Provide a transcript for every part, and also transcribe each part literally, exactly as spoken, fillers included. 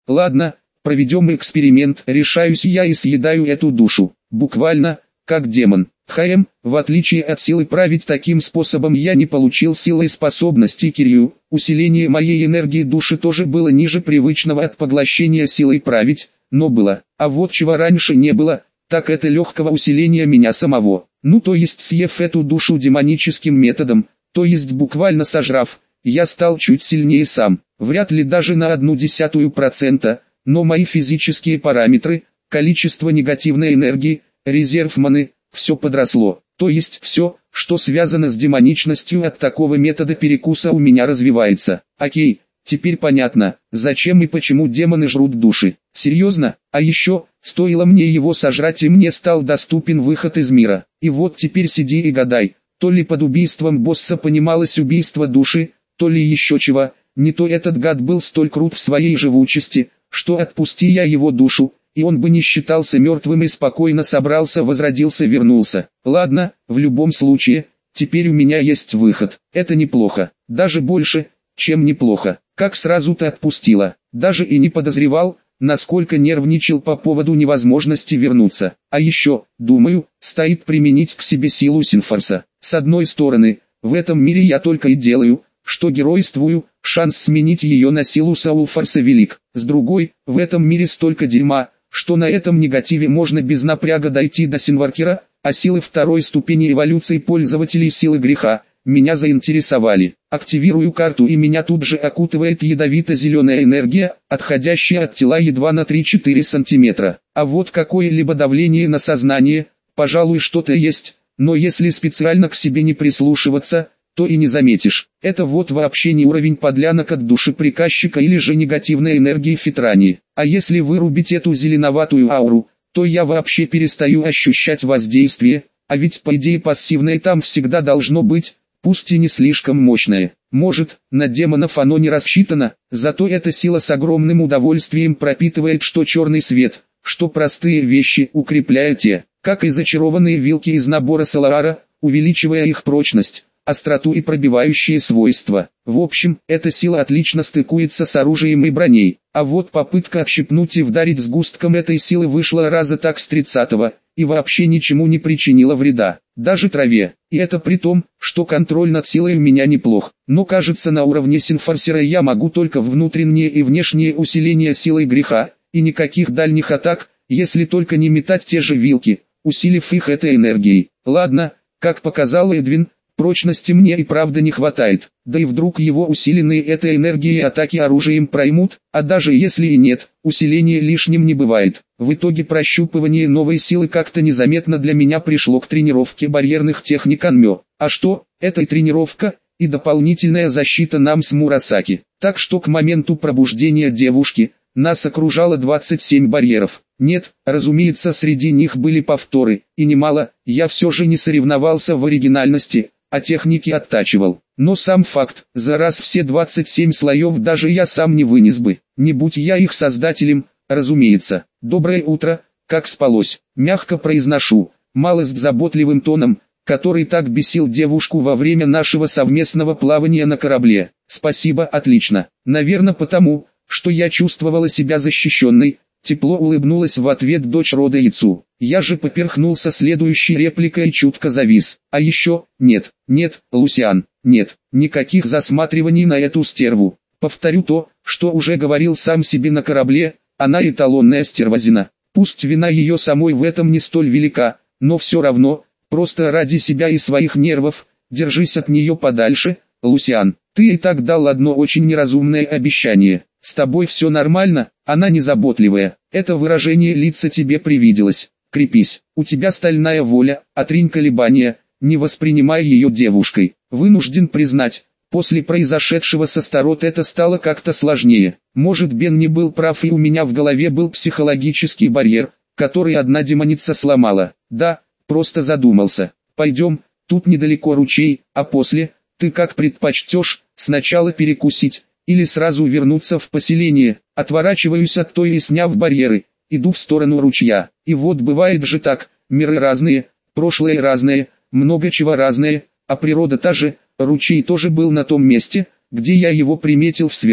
Ладно, проведем эксперимент, решаюсь я и съедаю эту душу. Буквально, как демон. ХМ, в отличие от силы править таким способом я не получил силы и способности Кирью. Усиление моей энергии души тоже было ниже привычного от поглощения силой править, но было. А вот чего раньше не было, так это легкого усиления меня самого. Ну то есть съев эту душу демоническим методом, то есть буквально сожрав, я стал чуть сильнее сам. Вряд ли даже на одну десятую процента, но мои физические параметры, количество негативной энергии, резерв маны, все подросло. То есть все, что связано с демоничностью от такого метода перекуса у меня развивается. Окей, теперь понятно, зачем и почему демоны жрут души. Серьезно? А еще, стоило мне его сожрать и мне стал доступен выход из мира. И вот теперь сиди и гадай, то ли под убийством босса понималось убийство души, то ли еще чего. Не то этот гад был столь крут в своей живучести, что отпусти я его душу, и он бы не считался мертвым и спокойно собрался, возродился, вернулся. Ладно, в любом случае, теперь у меня есть выход. Это неплохо, даже больше, чем неплохо. Как сразу-то отпустила, даже и не подозревал, насколько нервничал по поводу невозможности вернуться. А еще, думаю, стоит применить к себе силу Синфорса. С одной стороны, в этом мире я только и делаю, что геройствую, шанс сменить ее на силу Саулфорса велик. С другой, в этом мире столько дерьма, что на этом негативе можно без напряга дойти до Синваркера, а силы второй ступени эволюции пользователей силы греха меня заинтересовали. Активирую карту и меня тут же окутывает ядовито-зеленая энергия, отходящая от тела едва на три-четыре сантиметра. А вот какое-либо давление на сознание, пожалуй, что-то есть, но если специально к себе не прислушиваться, то и не заметишь. Это вот вообще не уровень подлянок от души приказчика или же негативной энергии Фитрани. А если вырубить эту зеленоватую ауру, то я вообще перестаю ощущать воздействие, а ведь по идее пассивное там всегда должно быть, пусть и не слишком мощное. Может, на демонов оно не рассчитано, зато эта сила с огромным удовольствием пропитывает что черный свет, что простые вещи, укрепляя те, как и зачарованные вилки из набора Соларара, увеличивая их прочность, остроту и пробивающие свойства. В общем, эта сила отлично стыкуется с оружием и броней. А вот попытка отщипнуть и вдарить сгустком этой силы вышла раза так с тридцатого, и вообще ничему не причинила вреда, даже траве. И это при том, что контроль над силой у меня неплох. Но кажется, на уровне Синфорсера я могу только внутреннее и внешнее усиление силой греха, и никаких дальних атак, если только не метать те же вилки, усилив их этой энергией. Ладно, как показал Эдвин, прочности мне и правда не хватает, да и вдруг его усиленные этой энергией атаки оружием проймут, а даже если и нет, усиление лишним не бывает. В итоге прощупывание новой силы как-то незаметно для меня пришло к тренировке барьерных техник Анмё. А что, это и тренировка, и дополнительная защита нам с Мурасаки. Так что к моменту пробуждения девушки, нас окружало двадцать семь барьеров. Нет, разумеется, среди них были повторы, и немало, я все же не соревновался в оригинальности, а техники оттачивал. Но сам факт, за раз все двадцать семь слоев даже я сам не вынес бы, не будь я их создателем, разумеется. Доброе утро, как спалось, мягко произношу, малость заботливым тоном, который так бесил девушку во время нашего совместного плавания на корабле. Спасибо, отлично. Наверное потому, что я чувствовала себя защищенной. Тепло улыбнулась в ответ дочь рода Яцу. Я же поперхнулся следующей репликой и чутко завис. А еще, нет, нет, Лусиан, нет, никаких засматриваний на эту стерву. Повторю то, что уже говорил сам себе на корабле, она эталонная стервозина. Пусть вина ее самой в этом не столь велика, но все равно, просто ради себя и своих нервов, держись от нее подальше, Лусиан. Ты и так дал одно очень неразумное обещание. С тобой все нормально, она незаботливая. Это выражение лица тебе привиделось. Крепись, у тебя стальная воля, отринь колебания, не воспринимай ее девушкой. Вынужден признать, после произошедшего со Старот это стало как-то сложнее. Может, Бен не был прав, и у меня в голове был психологический барьер, который одна демоница сломала. Да, просто задумался. Пойдем, тут недалеко ручей, а после, ты как предпочтешь, сначала перекусить, или сразу вернуться в поселение. Отворачиваюсь от той и, сняв барьеры, иду в сторону ручья. И вот бывает же так, миры разные, прошлое разное, много чего разное, а природа та же. Ручей тоже был на том месте, где я его приметил в Сверхах.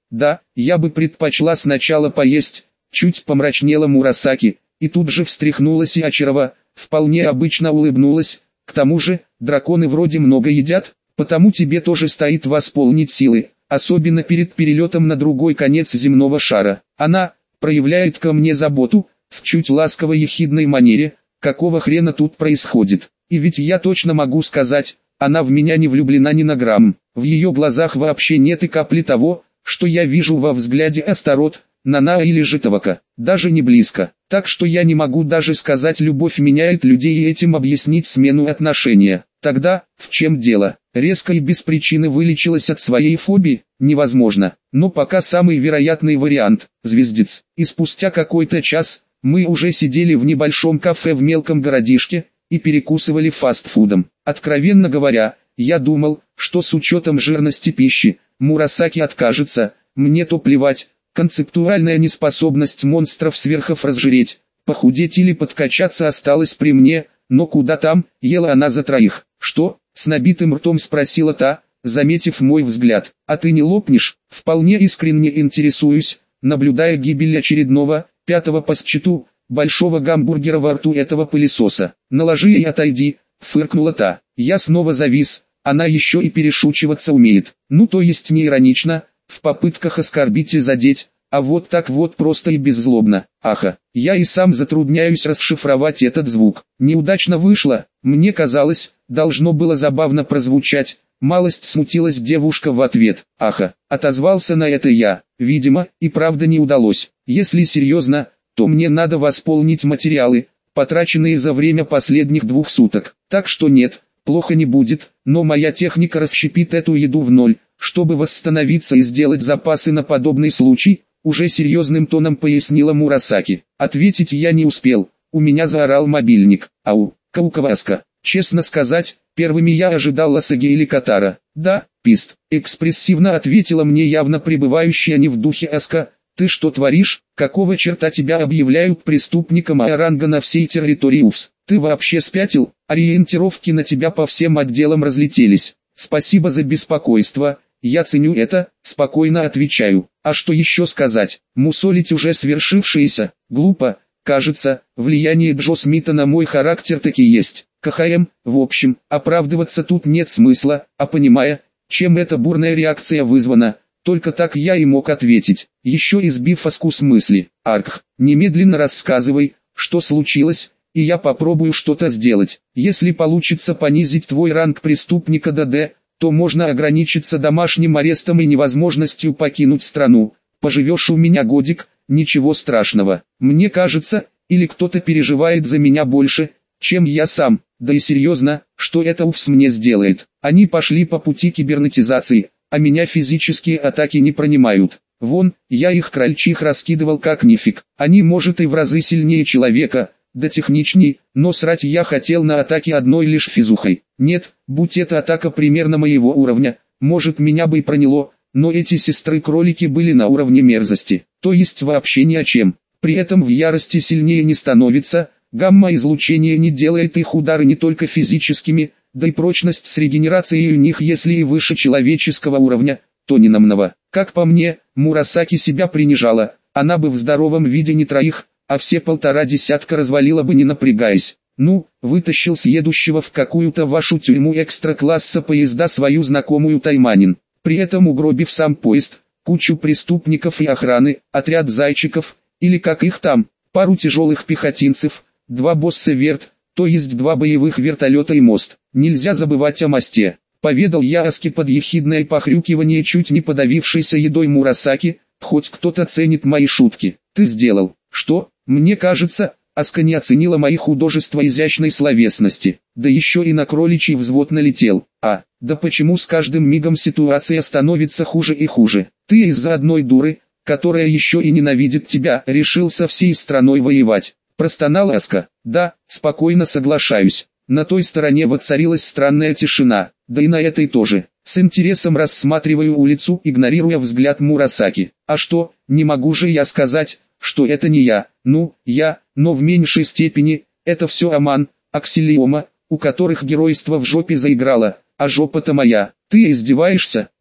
Да, я бы предпочла сначала поесть, чуть помрачнела Мурасаки, и тут же встряхнулась и Ачирова, вполне обычно улыбнулась. К тому же, драконы вроде много едят, потому тебе тоже стоит восполнить силы, особенно перед перелетом на другой конец земного шара. Она проявляет ко мне заботу, в чуть ласковой ехидной манере. Какого хрена тут происходит? И ведь я точно могу сказать, она в меня не влюблена ни на грамм. В ее глазах вообще нет и капли того, что я вижу во взгляде Астарот, Нанаа или Житовака. Даже не близко. Так что я не могу даже сказать, любовь меняет людей, и этим объяснить смену отношения. Тогда, в чем дело? Резко и без причины вылечилась от своей фобии? Невозможно. Но пока самый вероятный вариант – звездец. И спустя какой-то час мы уже сидели в небольшом кафе в мелком городишке и перекусывали фастфудом. Откровенно говоря, я думал, что с учетом жирности пищи, Мурасаки откажется, мне то плевать. Концептуальная неспособность монстров-сверхов разжиреть, похудеть или подкачаться осталась при мне, но куда там, ела она за троих. «Что?» — с набитым ртом спросила та, заметив мой взгляд. «А ты не лопнешь?» Вполне искренне интересуюсь, наблюдая гибель очередного, пятого по счету, большого гамбургера во рту этого пылесоса. «Наложи и отойди», — фыркнула та. Я снова завис, она еще и перешучиваться умеет. Ну то есть не иронично, в попытках оскорбить и задеть, а вот так вот просто и беззлобно. Аха, я и сам затрудняюсь расшифровать этот звук. Неудачно вышло, мне казалось, должно было забавно прозвучать. Малость смутилась девушка в ответ. Аха, отозвался на это я. Видимо, и правда не удалось. Если серьезно, то мне надо восполнить материалы, потраченные за время последних двух суток. Так что нет, плохо не будет, но моя техника расщепит эту еду в ноль, чтобы восстановиться и сделать запасы на подобный случай, уже серьезным тоном пояснила Мурасаки. Ответить я не успел, у меня заорал мобильник. Ау, Каукаваска. Честно сказать, первыми я ожидал Ласаги или Катара. Да, пист. Экспрессивно ответила мне явно пребывающая не в духе Аска. Ты что творишь? Какого черта тебя объявляют преступником А-ранга на всей территории УФС? Ты вообще спятил? Ориентировки на тебя по всем отделам разлетелись. Спасибо за беспокойство, я ценю это, спокойно отвечаю. А что еще сказать? Мусолить уже свершившееся? Глупо. Кажется, влияние Джо Смита на мой характер таки есть. КХМ, в общем, оправдываться тут нет смысла, а понимая, чем эта бурная реакция вызвана, только так я и мог ответить, еще избив Аску с мысли. Аркх, немедленно рассказывай, что случилось, и я попробую что-то сделать. Если получится понизить твой ранг преступника до Д, то можно ограничиться домашним арестом и невозможностью покинуть страну. Поживешь у меня годик, ничего страшного. Мне кажется, или кто-то переживает за меня больше, чем я сам. Да и серьезно, что это УФС мне сделает? Они пошли по пути кибернетизации, а меня физические атаки не пронимают. Вон, я их крольчих раскидывал как нифиг. Они может и в разы сильнее человека, да техничней, но срать я хотел на атаке одной лишь физухой. Нет, будь это атака примерно моего уровня, может меня бы и проняло, но эти сестры-кролики были на уровне мерзости, то есть вообще ни о чем. При этом в ярости сильнее не становится, гамма-излучение не делает их удары не только физическими, да и прочность с регенерацией у них если и выше человеческого уровня, то не намного. Как по мне, Мурасаки себя принижала, она бы в здоровом виде не троих, а все полтора десятка развалила бы не напрягаясь. Ну, вытащил с едущего в какую-то вашу тюрьму экстра-класса поезда свою знакомую Тайманин, при этом угробив сам поезд, кучу преступников и охраны, отряд зайчиков, или как их там, пару тяжелых пехотинцев, два босса верт, то есть два боевых вертолета и мост. Нельзя забывать о мосте. Поведал я Аске под ехидное похрюкивание чуть не подавившейся едой Мурасаки, хоть кто-то ценит мои шутки. Ты сделал. Что? Мне кажется, Аска не оценила мои художества изящной словесности. Да еще и на кроличий взвод налетел. А, да почему с каждым мигом ситуация становится хуже и хуже? Ты из-за одной дуры, которая еще и ненавидит тебя, решил со всей страной воевать. Простонала Аска. Да, спокойно соглашаюсь. На той стороне воцарилась странная тишина, да и на этой тоже. С интересом рассматриваю улицу, игнорируя взгляд Мурасаки. А что, не могу же я сказать, что это не я. Ну, я, но в меньшей степени, это все Аман, Аксилиома, у которых геройство в жопе заиграло, а жопа-то моя. Ты издеваешься?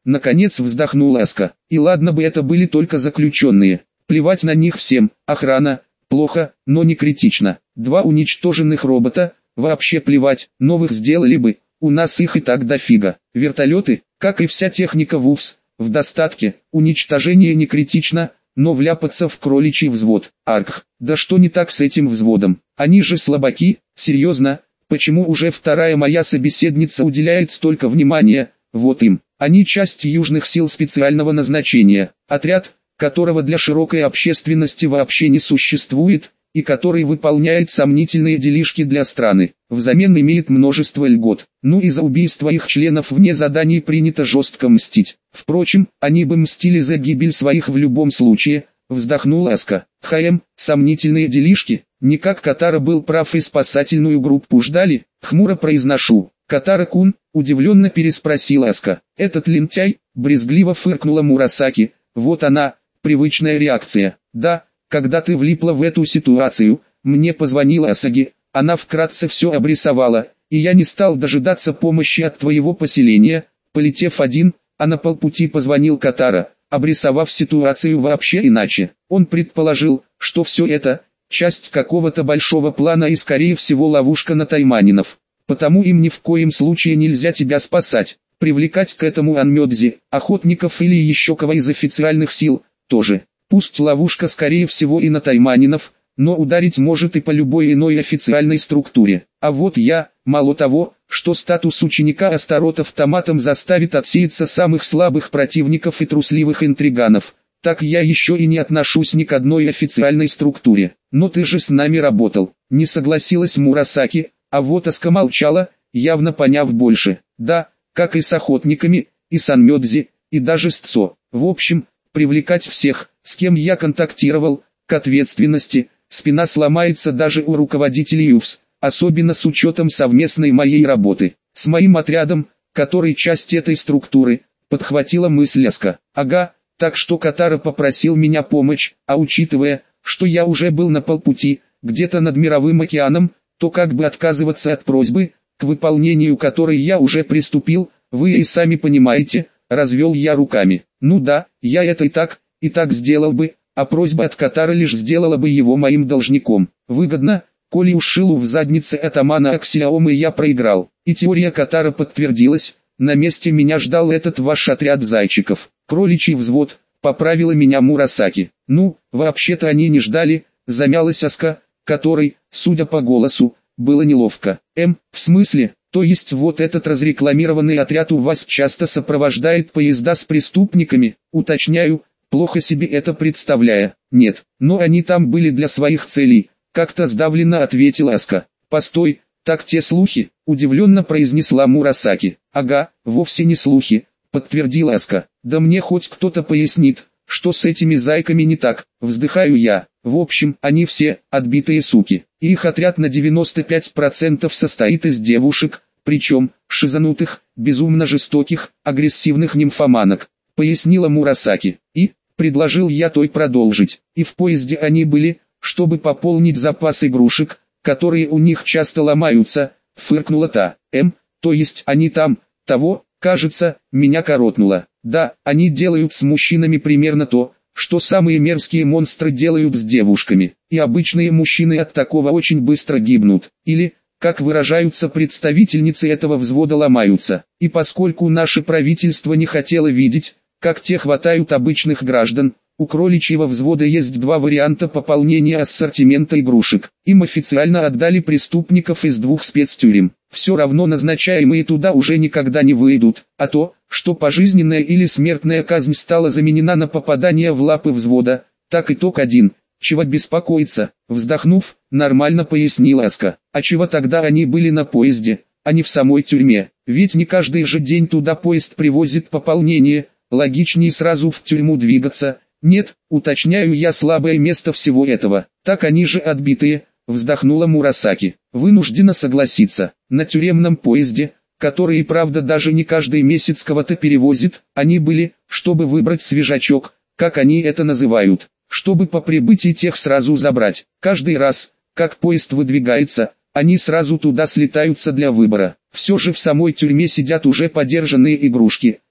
наконец вздохнула Аска. И ладно бы это были только заключенные. Плевать на них всем, охрана, плохо, но не критично. Два уничтоженных робота, вообще плевать, новых сделали бы, у нас их и так дофига. Вертолеты, как и вся техника ВУФС, в достатке, уничтожение не критично, но вляпаться в кроличий взвод. Арх, да что не так с этим взводом? Они же слабаки, серьезно, почему уже вторая моя собеседница уделяет столько внимания, вот им. Они часть южных сил специального назначения, отряд, которого для широкой общественности вообще не существует, и который выполняет сомнительные делишки для страны, взамен имеет множество льгот. Ну и за убийство их членов вне заданий принято жестко мстить. Впрочем, они бы мстили за гибель своих в любом случае, вздохнула Аска. Хм, сомнительные делишки, не как Катара был прав и спасательную группу ждали, хмуро произношу. Катара-кун, удивленно переспросила Аска. Этот лентяй, брезгливо фыркнула Мурасаки, вот она, привычная реакция. Да, когда ты влипла в эту ситуацию, мне позвонила Асаги, она вкратце все обрисовала, и я не стал дожидаться помощи от твоего поселения, полетев один, а на полпути позвонил Катара, обрисовав ситуацию вообще иначе. Он предположил, что все это – часть какого-то большого плана и скорее всего ловушка на тайманинов. Потому им ни в коем случае нельзя тебя спасать, привлекать к этому Анмёдзи, охотников или еще кого из официальных сил, тоже. Пусть ловушка скорее всего и на тайманинов, но ударить может и по любой иной официальной структуре. А вот я, мало того, что статус ученика Астарот автоматом заставит отсеяться самых слабых противников и трусливых интриганов, так я еще и не отношусь ни к одной официальной структуре. Но ты же с нами работал, не согласилась Мурасаки, а вот Аска молчала, явно поняв больше. Да, как и с охотниками, и с Анмёдзи, и даже с Цо. В общем, привлекать всех, с кем я контактировал, к ответственности, спина сломается даже у руководителей ЮФС, особенно с учетом совместной моей работы. С моим отрядом, который часть этой структуры, подхватила мысль Аска. Ага, так что Катара попросил меня помочь, а учитывая, что я уже был на полпути, где-то над мировым океаном, то как бы отказываться от просьбы, к выполнению которой я уже приступил, вы и сами понимаете, развел я руками. Ну да, я это и так, и так сделал бы, а просьба от Катара лишь сделала бы его моим должником. Выгодно, коли уж шилу в заднице атамана Аксиаомы я проиграл. И теория Катара подтвердилась, на месте меня ждал этот ваш отряд зайчиков. Кроличий взвод, поправила меня Мурасаки. Ну, вообще-то они не ждали, замялась Аска, которой, судя по голосу, было неловко. Эм, в смысле, то есть вот этот разрекламированный отряд у вас часто сопровождает поезда с преступниками, уточняю, плохо себе это представляя. Нет, но они там были для своих целей, как-то сдавленно ответила Аска. Постой, так те слухи, удивленно произнесла Мурасаки. Ага, вовсе не слухи, подтвердила Аска. Да мне хоть кто-то пояснит, что с этими зайками не так, вздыхаю я. В общем, они все отбитые суки. И их отряд на девяносто пять процентов состоит из девушек, причем шизанутых, безумно жестоких, агрессивных нимфоманок, пояснила Мурасаки. И, предложил я той продолжить, и в поезде они были, чтобы пополнить запас игрушек, которые у них часто ломаются, фыркнула та. Эм, то есть они там, того, кажется, меня коротнуло. Да, они делают с мужчинами примерно то, что самые мерзкие монстры делают с девушками, и обычные мужчины от такого очень быстро гибнут, или, как выражаются представительницы этого взвода, ломаются. И поскольку наше правительство не хотело видеть, как те хватают обычных граждан, у кроличьего взвода есть два варианта пополнения ассортимента игрушек. Им официально отдали преступников из двух спецтюрем. Все равно назначаемые туда уже никогда не выйдут, а то, что пожизненная или смертная казнь стала заменена на попадание в лапы взвода, так итог один. Чего беспокоиться, вздохнув, нормально пояснила Аска. А чего тогда они были на поезде, а не в самой тюрьме? Ведь не каждый же день туда поезд привозит пополнение, логичнее сразу в тюрьму двигаться. Нет, уточняю я слабое место всего этого. Так они же отбитые, вздохнула Мурасаки. Вынуждена согласиться, на тюремном поезде, который и правда даже не каждый месяц кого-то перевозит, они были, чтобы выбрать свежачок, как они это называют, чтобы по прибытии тех сразу забрать. Каждый раз, как поезд выдвигается, они сразу туда слетаются для выбора. Все же в самой тюрьме сидят уже подержанные игрушки,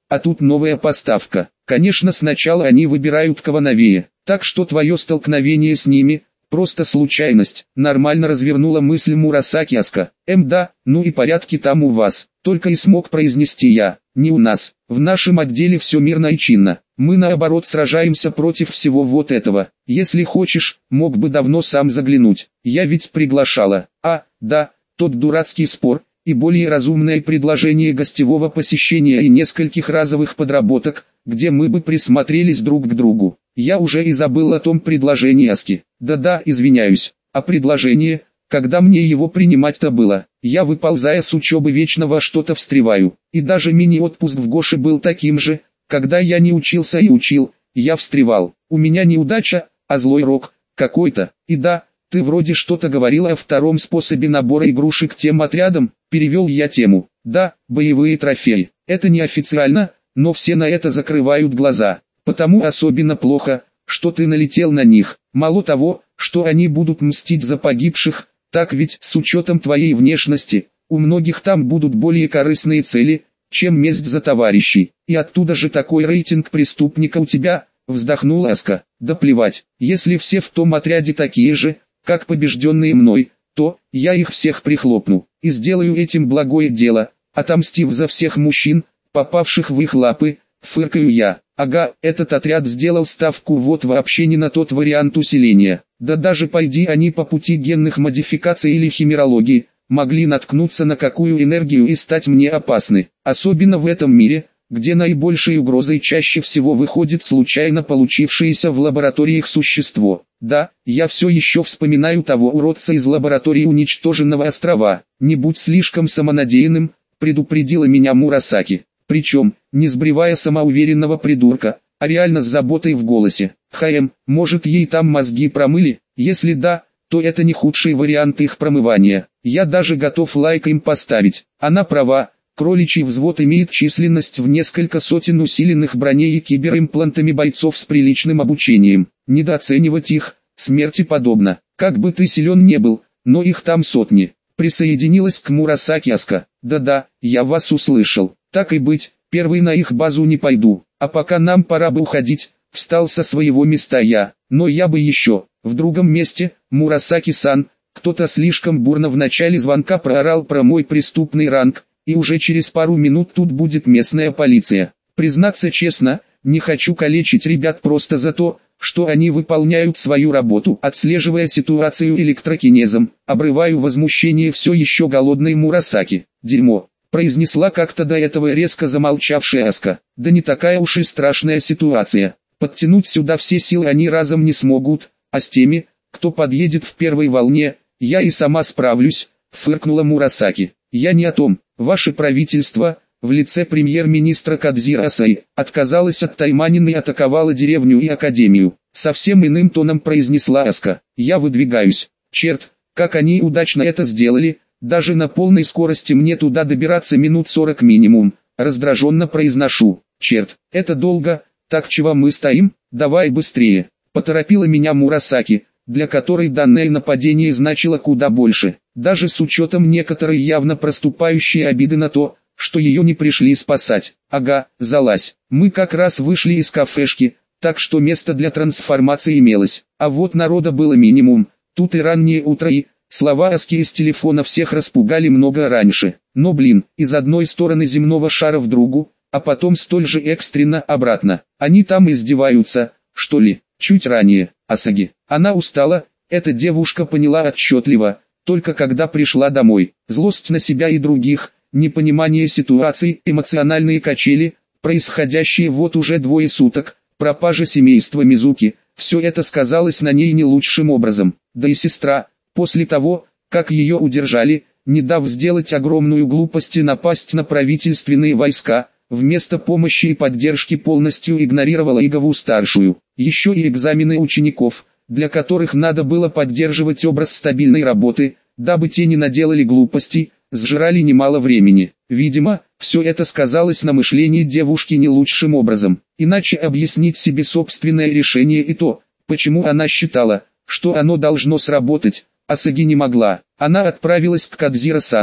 а тут новая поставка. Конечно, сначала они выбирают кого новее, так что твое столкновение с ними – просто случайность. Нормально развернула мысль Мурасаки Аска. Эм да, ну и порядки там у вас, только и смог произнести я. Не у нас, в нашем отделе все мирно и чинно. Мы наоборот сражаемся против всего вот этого. Если хочешь, мог бы давно сам заглянуть. Я ведь приглашала. А, да, тот дурацкий спор и более разумное предложение гостевого посещения и нескольких разовых подработок, где мы бы присмотрелись друг к другу. Я уже и забыл о том предложении Аски. Да-да, извиняюсь. А предложение, когда мне его принимать-то было, я, выползая с учебы, вечно во что-то встреваю. И даже мини-отпуск в Гоше был таким же, когда я не учился и учил, я встревал. У меня неудача, а злой рок какой-то. И да, ты вроде что-то говорила о втором способе набора игрушек тем отрядом, перевел я тему. Да, боевые трофеи. Это неофициально, но все на это закрывают глаза. Потому особенно плохо, что ты налетел на них. Мало того, что они будут мстить за погибших, так ведь с учетом твоей внешности, у многих там будут более корыстные цели, чем месть за товарищей. И оттуда же такой рейтинг преступника у тебя, вздохнула Аска. Да плевать, если все в том отряде такие же, как побежденные мной, то я их всех прихлопну и сделаю этим благое дело, отомстив за всех мужчин, попавших в их лапы, фыркаю я. Ага, этот отряд сделал ставку вот вообще не на тот вариант усиления. Да даже пойди они по пути генных модификаций или химерологии, могли наткнуться на какую энергию и стать мне опасны. Особенно в этом мире, где наибольшей угрозой чаще всего выходит случайно получившееся в лабораториях существо. Да, я все еще вспоминаю того уродца из лаборатории уничтоженного острова. Не будь слишком самонадеянным, предупредила меня Мурасаки. Причем, не сбривая самоуверенного придурка, а реально с заботой в голосе. Хм, может ей там мозги промыли? Если да, то это не худший вариант их промывания. Я даже готов лайк им поставить. Она права, кроличий взвод имеет численность в несколько сотен усиленных броней и киберимплантами бойцов с приличным обучением. Недооценивать их, смерти подобно. Как бы ты силен не был, но их там сотни. Присоединилась к Мурасаки Аска. Да-да, я вас услышал. Так и быть, первый на их базу не пойду, а пока нам пора бы уходить, встал со своего места я, но я бы еще, в другом месте, Мурасаки-сан, кто-то слишком бурно в начале звонка проорал про мой преступный ранг, и уже через пару минут тут будет местная полиция. Признаться честно, не хочу калечить ребят просто за то, что они выполняют свою работу, отслеживая ситуацию электрокинезом, обрываю возмущение все еще голодной Мурасаки. Дерьмо. Произнесла как-то до этого резко замолчавшая Аска. Да не такая уж и страшная ситуация. Подтянуть сюда все силы они разом не смогут, а с теми, кто подъедет в первой волне, я и сама справлюсь, фыркнула Мурасаки. Я не о том. Ваше правительство, в лице премьер-министра Кадзиро Асаи, отказалось от Тайманина и атаковало деревню и академию. Совсем иным тоном произнесла Аска. Я выдвигаюсь. Черт, как они удачно это сделали. Даже на полной скорости мне туда добираться минут сорок минимум. Раздраженно произношу. Черт, это долго, так чего мы стоим, давай быстрее. Поторопила меня Мурасаки, для которой данное нападение значило куда больше. Даже с учетом некоторой явно проступающей обиды на то, что ее не пришли спасать. Ага, залазь. Мы как раз вышли из кафешки, так что место для трансформации имелось. А вот народа было минимум. Тут и раннее утро и... Слова Аски из телефона всех распугали много раньше, но блин, из одной стороны земного шара в другую, а потом столь же экстренно обратно. Они там издеваются, что ли? Чуть ранее, Асаги. Она устала, эта девушка поняла отчетливо, только когда пришла домой. Злость на себя и других, непонимание ситуации, эмоциональные качели, происходящие вот уже двое суток, пропажа семейства Мизуки, все это сказалось на ней не лучшим образом. Да и сестра... После того, как ее удержали, не дав сделать огромную глупость и напасть на правительственные войска, вместо помощи и поддержки полностью игнорировала Игову-старшую. Еще и экзамены учеников, для которых надо было поддерживать образ стабильной работы, дабы те не наделали глупостей, сжирали немало времени. Видимо, все это сказалось на мышлении девушки не лучшим образом. Иначе объяснить себе собственное решение и то, почему она считала, что оно должно сработать, Асаги не могла. Она отправилась к Кадзиро-сану,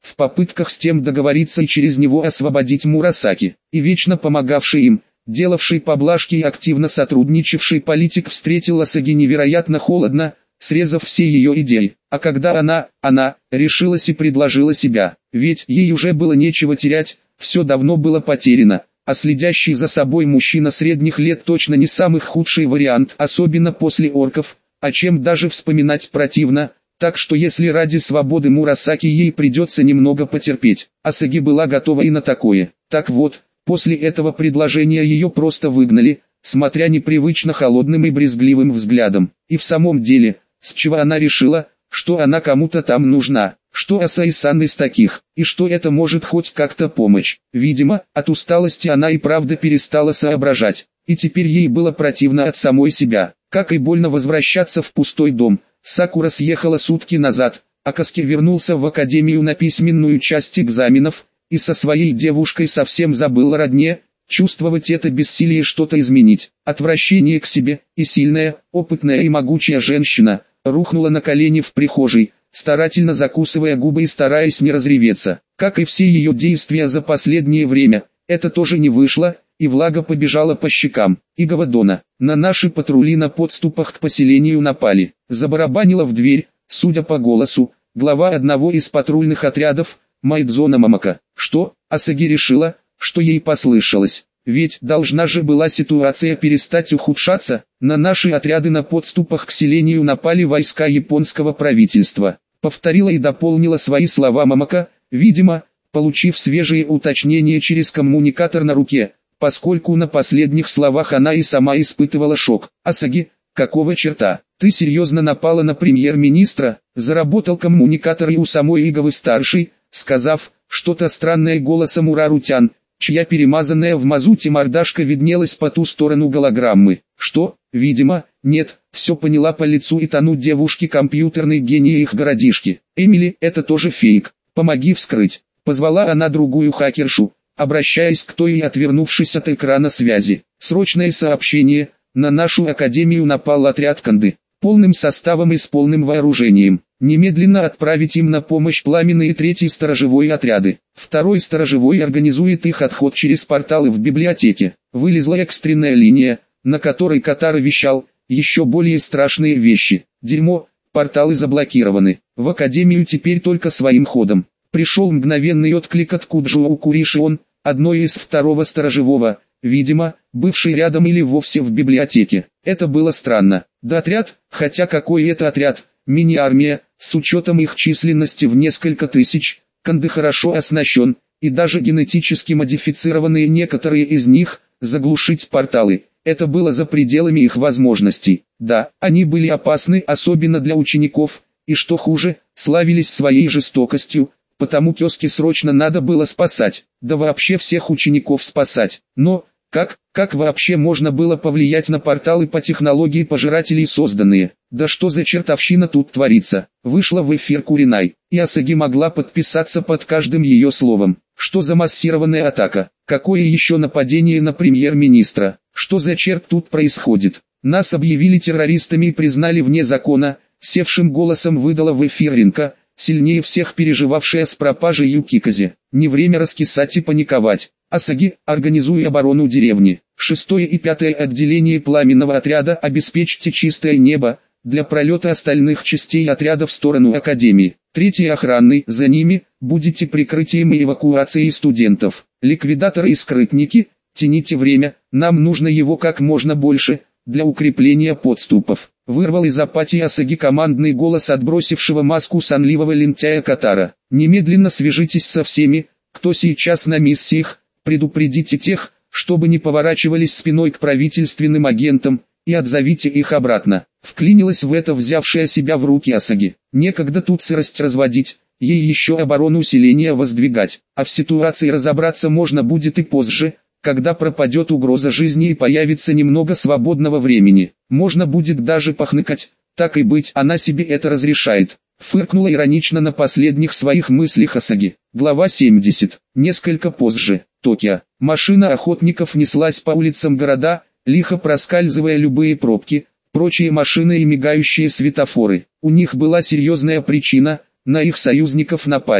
в попытках с тем договориться и через него освободить Мурасаки. И вечно помогавший им, делавший поблажки и активно сотрудничавший политик встретил Асаги невероятно холодно, срезав все ее идеи. А когда она, она, решилась и предложила себя, ведь ей уже было нечего терять, все давно было потеряно, а следящий за собой мужчина средних лет точно не самый худший вариант, особенно после орков, о чем даже вспоминать противно, так что если ради свободы Мурасаки ей придется немного потерпеть, Асаги была готова и на такое. Так вот, после этого предложения ее просто выгнали, смотря непривычно холодным и брезгливым взглядом. И в самом деле, с чего она решила, что она кому-то там нужна, что Асаи-сан из таких, и что это может хоть как-то помочь. Видимо, от усталости она и правда перестала соображать, и теперь ей было противно от самой себя. Как и больно возвращаться в пустой дом. Сакура съехала сутки назад, Акаски вернулся в академию на письменную часть экзаменов, и со своей девушкой совсем забыл о родне. Чувствовать это бессилие что-то изменить. Отвращение к себе, и сильная, опытная и могучая женщина рухнула на колени в прихожей, старательно закусывая губы и стараясь не разреветься. Как и все ее действия за последнее время, это тоже не вышло, и влага побежала по щекам. Игова Дона, на наши патрули на подступах к поселению напали. Забарабанила в дверь, судя по голосу, глава одного из патрульных отрядов, Майдзона Мамака. Что? Асаги решила, что ей послышалось. Ведь должна же была ситуация перестать ухудшаться. На наши отряды на подступах к селению напали войска японского правительства. Повторила и дополнила свои слова Мамака, видимо, получив свежие уточнения через коммуникатор на руке, поскольку на последних словах она и сама испытывала шок. Асаги, какого черта? Ты серьезно напала на премьер-министра? Заработал коммуникатор и у самой Иговы-старшей, сказав что-то странное голосом Урарутян, чья перемазанная в мазуте мордашка виднелась по ту сторону голограммы. Что? Видимо, нет, все поняла по лицу и тону девушки компьютерной гения их городишки. Эмили, это тоже фейк, помоги вскрыть. Позвала она другую хакершу, обращаясь к той и отвернувшись от экрана связи. Срочное сообщение, на нашу академию напал отряд Канды, полным составом и с полным вооружением. Немедленно отправить им на помощь пламенный и третий сторожевой отряды. Второй сторожевой организует их отход через порталы в библиотеке. Вылезла экстренная линия, на которой Катара вещал еще более страшные вещи. Дерьмо, порталы заблокированы. В академию теперь только своим ходом. Пришел мгновенный отклик от Куджоу Куришион, одной из второго сторожевого, видимо, бывший рядом или вовсе в библиотеке. Это было странно. Да отряд, хотя какой это отряд, мини-армия, с учетом их численности в несколько тысяч, Канды хорошо оснащен, и даже генетически модифицированные некоторые из них, заглушить порталы, это было за пределами их возможностей. Да, они были опасны, особенно для учеников, и что хуже, славились своей жестокостью, потому Кёске срочно надо было спасать, да вообще всех учеников спасать. Но, как, как вообще можно было повлиять на порталы по технологии пожирателей созданные? Да что за чертовщина тут творится? Вышла в эфир Куринай, и Асаги могла подписаться под каждым ее словом. Что за массированная атака? Какое еще нападение на премьер-министра? Что за черт тут происходит? Нас объявили террористами и признали вне закона, севшим голосом выдала в эфир Ринка, сильнее всех переживавшая с пропажей Юкикази. Не время раскисать и паниковать. Асаги, организуй оборону деревни. Шестое и пятое отделение пламенного отряда обеспечьте чистое небо, для пролета остальных частей отряда в сторону академии. Третий охранный, за ними, будете прикрытием и эвакуацией студентов. Ликвидаторы и скрытники, тяните время, нам нужно его как можно больше, для укрепления подступов. Вырвал из апатии Асаги командный голос отбросившего маску сонливого лентяя Катара. Немедленно свяжитесь со всеми, кто сейчас на миссиях, предупредите тех, чтобы не поворачивались спиной к правительственным агентам, и отзовите их обратно. Вклинилась в это взявшая себя в руки Асаги. Некогда тут сырость разводить, ей еще оборону усиления воздвигать, а в ситуации разобраться можно будет и позже, когда пропадет угроза жизни и появится немного свободного времени. Можно будет даже похныкать, так и быть, она себе это разрешает. Фыркнула иронично на последних своих мыслях Асаги. Глава семьдесят. Несколько позже. Токио. Машина охотников неслась по улицам города, лихо проскальзывая любые пробки, прочие машины и мигающие светофоры. У них была серьезная причина, на их союзников напали.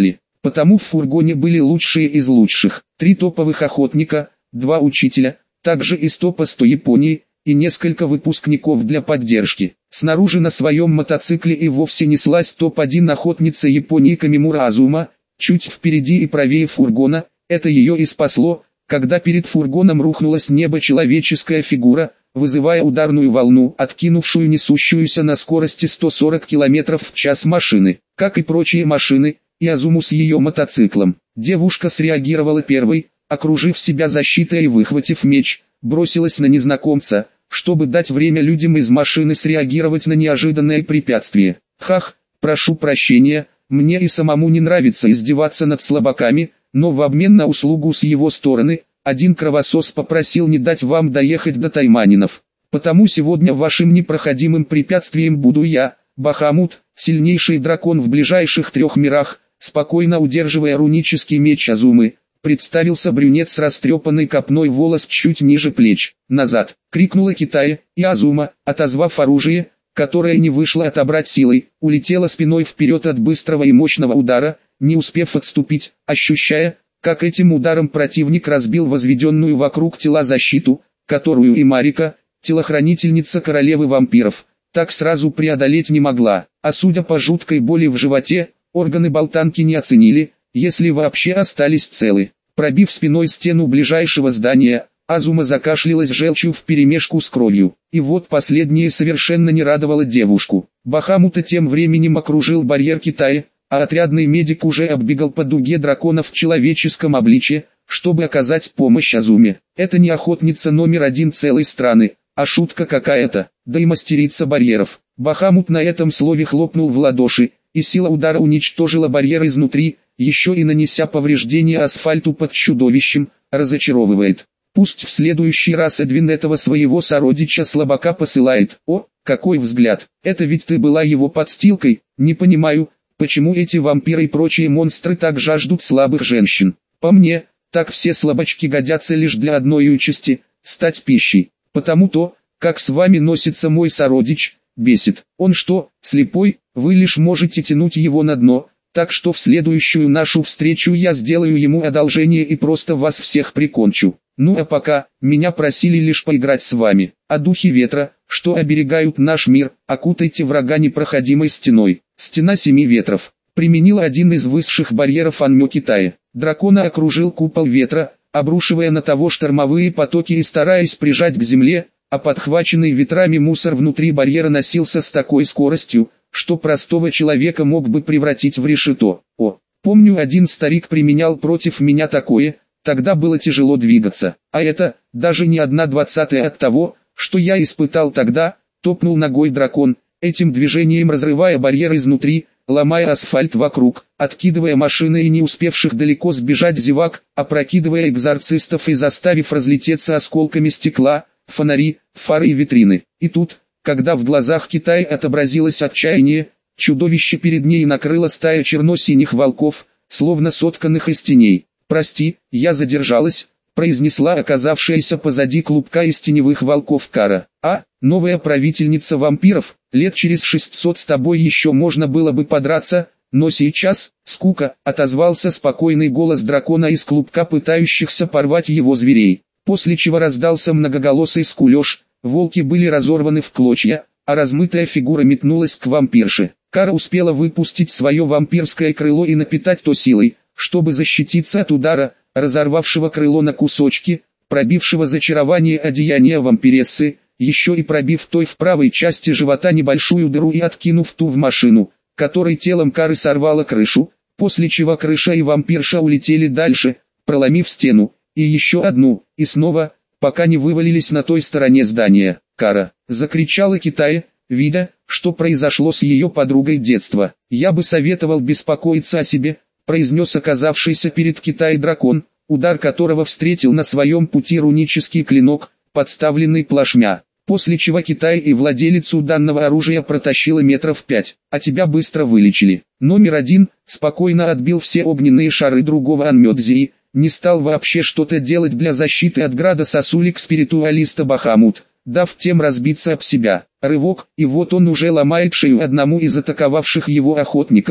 Потому в фургоне были лучшие из лучших. Три топовых охотника, два учителя, также из топа сто Японии, и несколько выпускников для поддержки. Снаружи на своем мотоцикле и вовсе неслась топ один охотница Японии Камимура Азума, чуть впереди и правее фургона. Это ее и спасло, когда перед фургоном рухнула с неба человеческая фигура, вызывая ударную волну, откинувшую несущуюся на скорости сто сорок километров в час машины. Как и прочие машины, и Азуму с ее мотоциклом. Девушка среагировала первой, окружив себя защитой и выхватив меч, бросилась на незнакомца, чтобы дать время людям из машины среагировать на неожиданное препятствие. Хах, прошу прощения, мне и самому не нравится издеваться над слабаками, но в обмен на услугу с его стороны, один кровосос попросил не дать вам доехать до тайманинов. Потому сегодня вашим непроходимым препятствием буду я, Бахамут, сильнейший дракон в ближайших трех мирах, спокойно удерживая рунический меч Азумы. Представился брюнет с растрепанной копной волос чуть ниже плеч. «Назад!» — крикнула Китая, и Азума, отозвав оружие, которое не вышло отобрать силой, улетела спиной вперед от быстрого и мощного удара, не успев отступить, ощущая, как этим ударом противник разбил возведенную вокруг тела защиту, которую и Марика, телохранительница королевы вампиров, так сразу преодолеть не могла, а судя по жуткой боли в животе, органы болтанки не оценили, если вообще остались целы. Пробив спиной стену ближайшего здания, Азума закашлялась желчью вперемешку с кровью. И вот последнее совершенно не радовало девушку. Бахамута тем временем окружил барьер Китая, а отрядный медик уже оббегал по дуге дракона в человеческом обличье, чтобы оказать помощь Азуме. Это не охотница номер один целой страны, а шутка какая-то, да и мастерица барьеров. Бахамут на этом слове хлопнул в ладоши, и сила удара уничтожила барьер изнутри, еще и нанеся повреждения асфальту под чудовищем, разочаровывает. Пусть в следующий раз Эдвин этого своего сородича слабака посылает. О, какой взгляд, это ведь ты была его подстилкой, не понимаю, почему эти вампиры и прочие монстры так жаждут слабых женщин. По мне, так все слабачки годятся лишь для одной участи, стать пищей. Потому то, как с вами носится мой сородич, бесит. Он что, слепой, вы лишь можете тянуть его на дно. Так что в следующую нашу встречу я сделаю ему одолжение и просто вас всех прикончу. Ну а пока, меня просили лишь поиграть с вами. А духи ветра, что оберегают наш мир, окутайте врага непроходимой стеной. Стена семи ветров. Применила один из высших барьеров Анмё Китая. Дракона окружил купол ветра, обрушивая на того штормовые потоки и стараясь прижать к земле, а подхваченный ветрами мусор внутри барьера носился с такой скоростью, что простого человека мог бы превратить в решето. О, помню, один старик применял против меня такое, тогда было тяжело двигаться, а это, даже не одна двадцатая от того, что я испытал тогда, топнул ногой дракон, этим движением разрывая барьер изнутри, ломая асфальт вокруг, откидывая машины и не успевших далеко сбежать зевак, опрокидывая экзорцистов и заставив разлететься осколками стекла, фонари, фары и витрины. И тут, когда в глазах Китая отобразилось отчаяние, чудовище перед ней накрыло стая черно-синих волков, словно сотканных из теней. «Прости, я задержалась», — произнесла оказавшаяся позади клубка из теневых волков Кара. «А, новая правительница вампиров, лет через шестьсот с тобой еще можно было бы подраться, но сейчас, скука», — отозвался спокойный голос дракона из клубка, пытающихся порвать его зверей. После чего раздался многоголосый скулеж. Волки были разорваны в клочья, а размытая фигура метнулась к вампирше. Кара успела выпустить свое вампирское крыло и напитать то силой, чтобы защититься от удара, разорвавшего крыло на кусочки, пробившего зачарование одеяния вампирессы, еще и пробив той в правой части живота небольшую дыру и откинув ту в машину, которой телом Кары сорвало крышу, после чего крыша и вампирша улетели дальше, проломив стену, и еще одну, и снова, пока не вывалились на той стороне здания. «Кара!» — закричала Китая, видя, что произошло с ее подругой детства. «Я бы советовал беспокоиться о себе», — произнес оказавшийся перед Китаей дракон, удар которого встретил на своем пути рунический клинок, подставленный плашмя. После чего Китай и владелицу данного оружия протащила метров пять, а тебя быстро вылечили. Номер один спокойно отбил все огненные шары другого Анмёдзии, не стал вообще что-то делать для защиты от града сосулек спиритуалиста Бахамут, дав тем разбиться об себя. Рывок, и вот он уже ломает шею одному из атаковавших его охотников,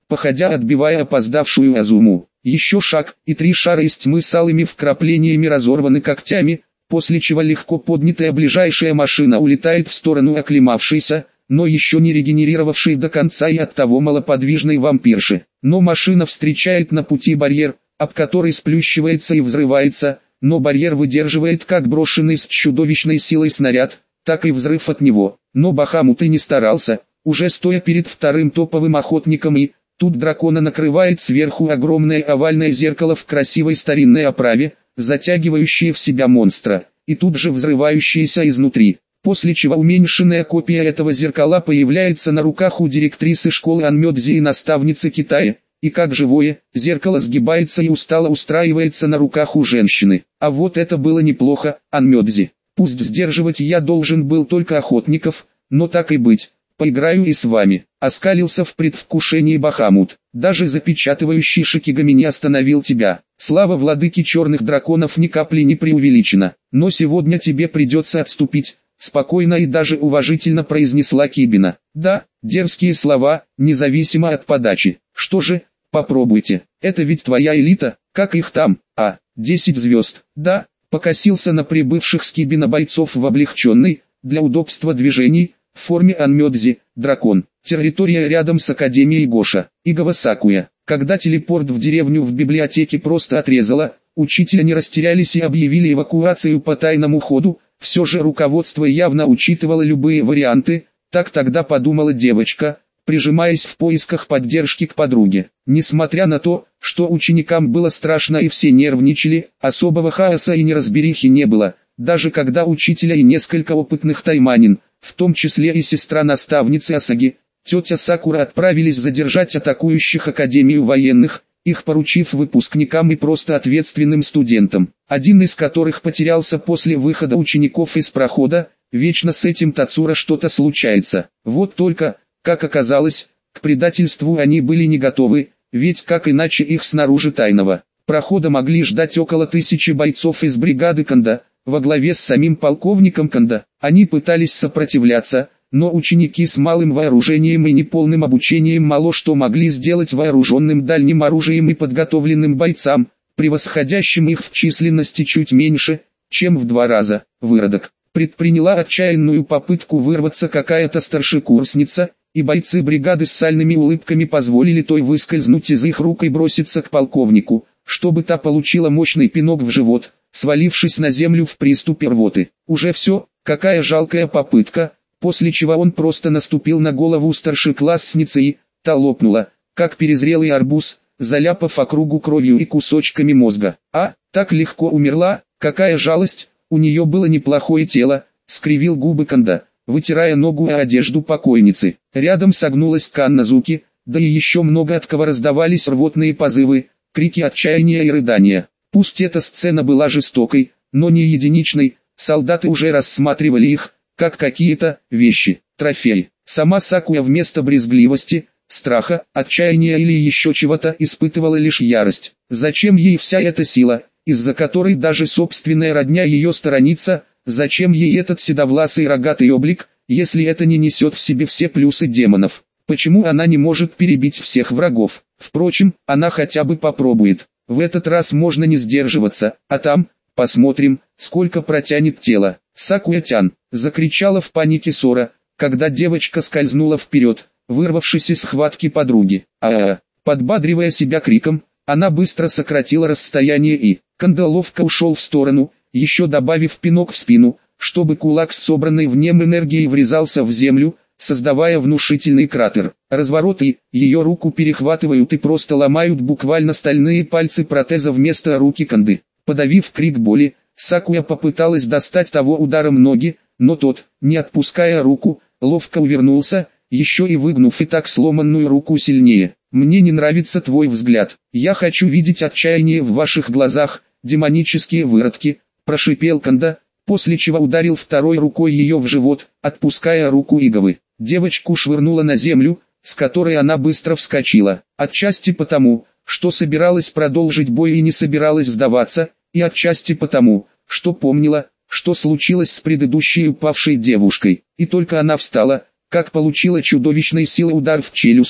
походя отбивая опоздавшую Азуму. Еще шаг, и три шара из тьмы с алыми вкраплениями разорваны когтями, после чего легко поднятая ближайшая машина улетает в сторону оклемавшейся, но еще не регенерировавшей до конца и оттого малоподвижной вампирши. Но машина встречает на пути барьер, об который сплющивается и взрывается, но барьер выдерживает как брошенный с чудовищной силой снаряд, так и взрыв от него. Но Бахамут и не старался, уже стоя перед вторым топовым охотником, и тут дракона накрывает сверху огромное овальное зеркало в красивой старинной оправе, затягивающее в себя монстра, и тут же взрывающееся изнутри. После чего уменьшенная копия этого зеркала появляется на руках у директрисы школы Анмёдзи и наставницы Китая, и как живое, зеркало сгибается и устало устраивается на руках у женщины. А вот это было неплохо, Анмёдзи. Пусть сдерживать я должен был только охотников, но так и быть, поиграю и с вами. Оскалился в предвкушении Бахамут. Даже запечатывающий Шикигами не остановил тебя. Слава владыки черных драконов ни капли не преувеличена. Но сегодня тебе придется отступить. Спокойно и даже уважительно произнесла Кибина. Да, дерзкие слова, независимо от подачи. Что же, попробуйте. Это ведь твоя элита, как их там, а, десять звезд. Да, покосился на прибывших с Кибина бойцов в облегченной, для удобства движений, в форме Анмёдзи, дракон. Территория рядом с Академией Гоша, Игавасакуя. Когда телепорт в деревню в библиотеке просто отрезало, учителя не растерялись и объявили эвакуацию по тайному ходу. Все же руководство явно учитывало любые варианты, так тогда подумала девочка, прижимаясь в поисках поддержки к подруге. Несмотря на то, что ученикам было страшно и все нервничали, особого хаоса и неразберихи не было, даже когда учителя и несколько опытных тайманин, в том числе и сестра наставницы Асаги, тетя Сакура отправились задержать атакующих Академию военных, их поручив выпускникам и просто ответственным студентам, один из которых потерялся после выхода учеников из прохода. Вечно с этим Тацура что-то случается. Вот только, как оказалось, к предательству они были не готовы, ведь как иначе их снаружи тайного прохода могли ждать около тысячи бойцов из бригады Канда, во главе с самим полковником Канда. Они пытались сопротивляться, но ученики с малым вооружением и неполным обучением мало что могли сделать вооруженным дальним оружием и подготовленным бойцам, превосходящим их в численности чуть меньше, чем в два раза. Выродок. Предприняла отчаянную попытку вырваться какая-то старшекурсница, и бойцы бригады с сальными улыбками позволили той выскользнуть из их рук и броситься к полковнику, чтобы та получила мощный пинок в живот, свалившись на землю в приступе рвоты. Уже все, какая жалкая попытка. После чего он просто наступил на голову старшеклассницы и, та лопнула, как перезрелый арбуз, заляпав округу кровью и кусочками мозга. А, так легко умерла, какая жалость, у нее было неплохое тело, скривил губы Канда, вытирая ногу о одежду покойницы. Рядом согнулась Канназуки, да и еще много от кого раздавались рвотные позывы, крики отчаяния и рыдания. Пусть эта сцена была жестокой, но не единичной, солдаты уже рассматривали их, как какие-то вещи, трофеи. Сама Сакуя вместо брезгливости, страха, отчаяния или еще чего-то испытывала лишь ярость. Зачем ей вся эта сила, из-за которой даже собственная родня ее сторонится? Зачем ей этот седовласый рогатый облик, если это не несет в себе все плюсы демонов? Почему она не может перебить всех врагов? Впрочем, она хотя бы попробует. В этот раз можно не сдерживаться, а там, посмотрим, сколько протянет тело. «Сакуя-тян!» — закричала в панике Сора, когда девочка скользнула вперед, вырвавшись из схватки подруги. А-а-а! Подбадривая себя криком, она быстро сократила расстояние и, Канда ловко ушел в сторону, еще добавив пинок в спину, чтобы кулак с собранной в нем энергией врезался в землю, создавая внушительный кратер. Разворот и, ее руку перехватывают и просто ломают буквально стальные пальцы протеза вместо руки Канды. Подавив крик боли, Сакуя попыталась достать того ударом ноги, но тот, не отпуская руку, ловко увернулся, еще и выгнув и так сломанную руку сильнее. «Мне не нравится твой взгляд. Я хочу видеть отчаяние в ваших глазах, демонические выродки», — прошипел Канда, после чего ударил второй рукой ее в живот, отпуская руку Игавы. Девочку швырнула на землю, с которой она быстро вскочила. Отчасти потому, что собиралась продолжить бой и не собиралась сдаваться, и отчасти потому, что помнила, что случилось с предыдущей упавшей девушкой. И только она встала, как получила чудовищной силой удар в челюсть,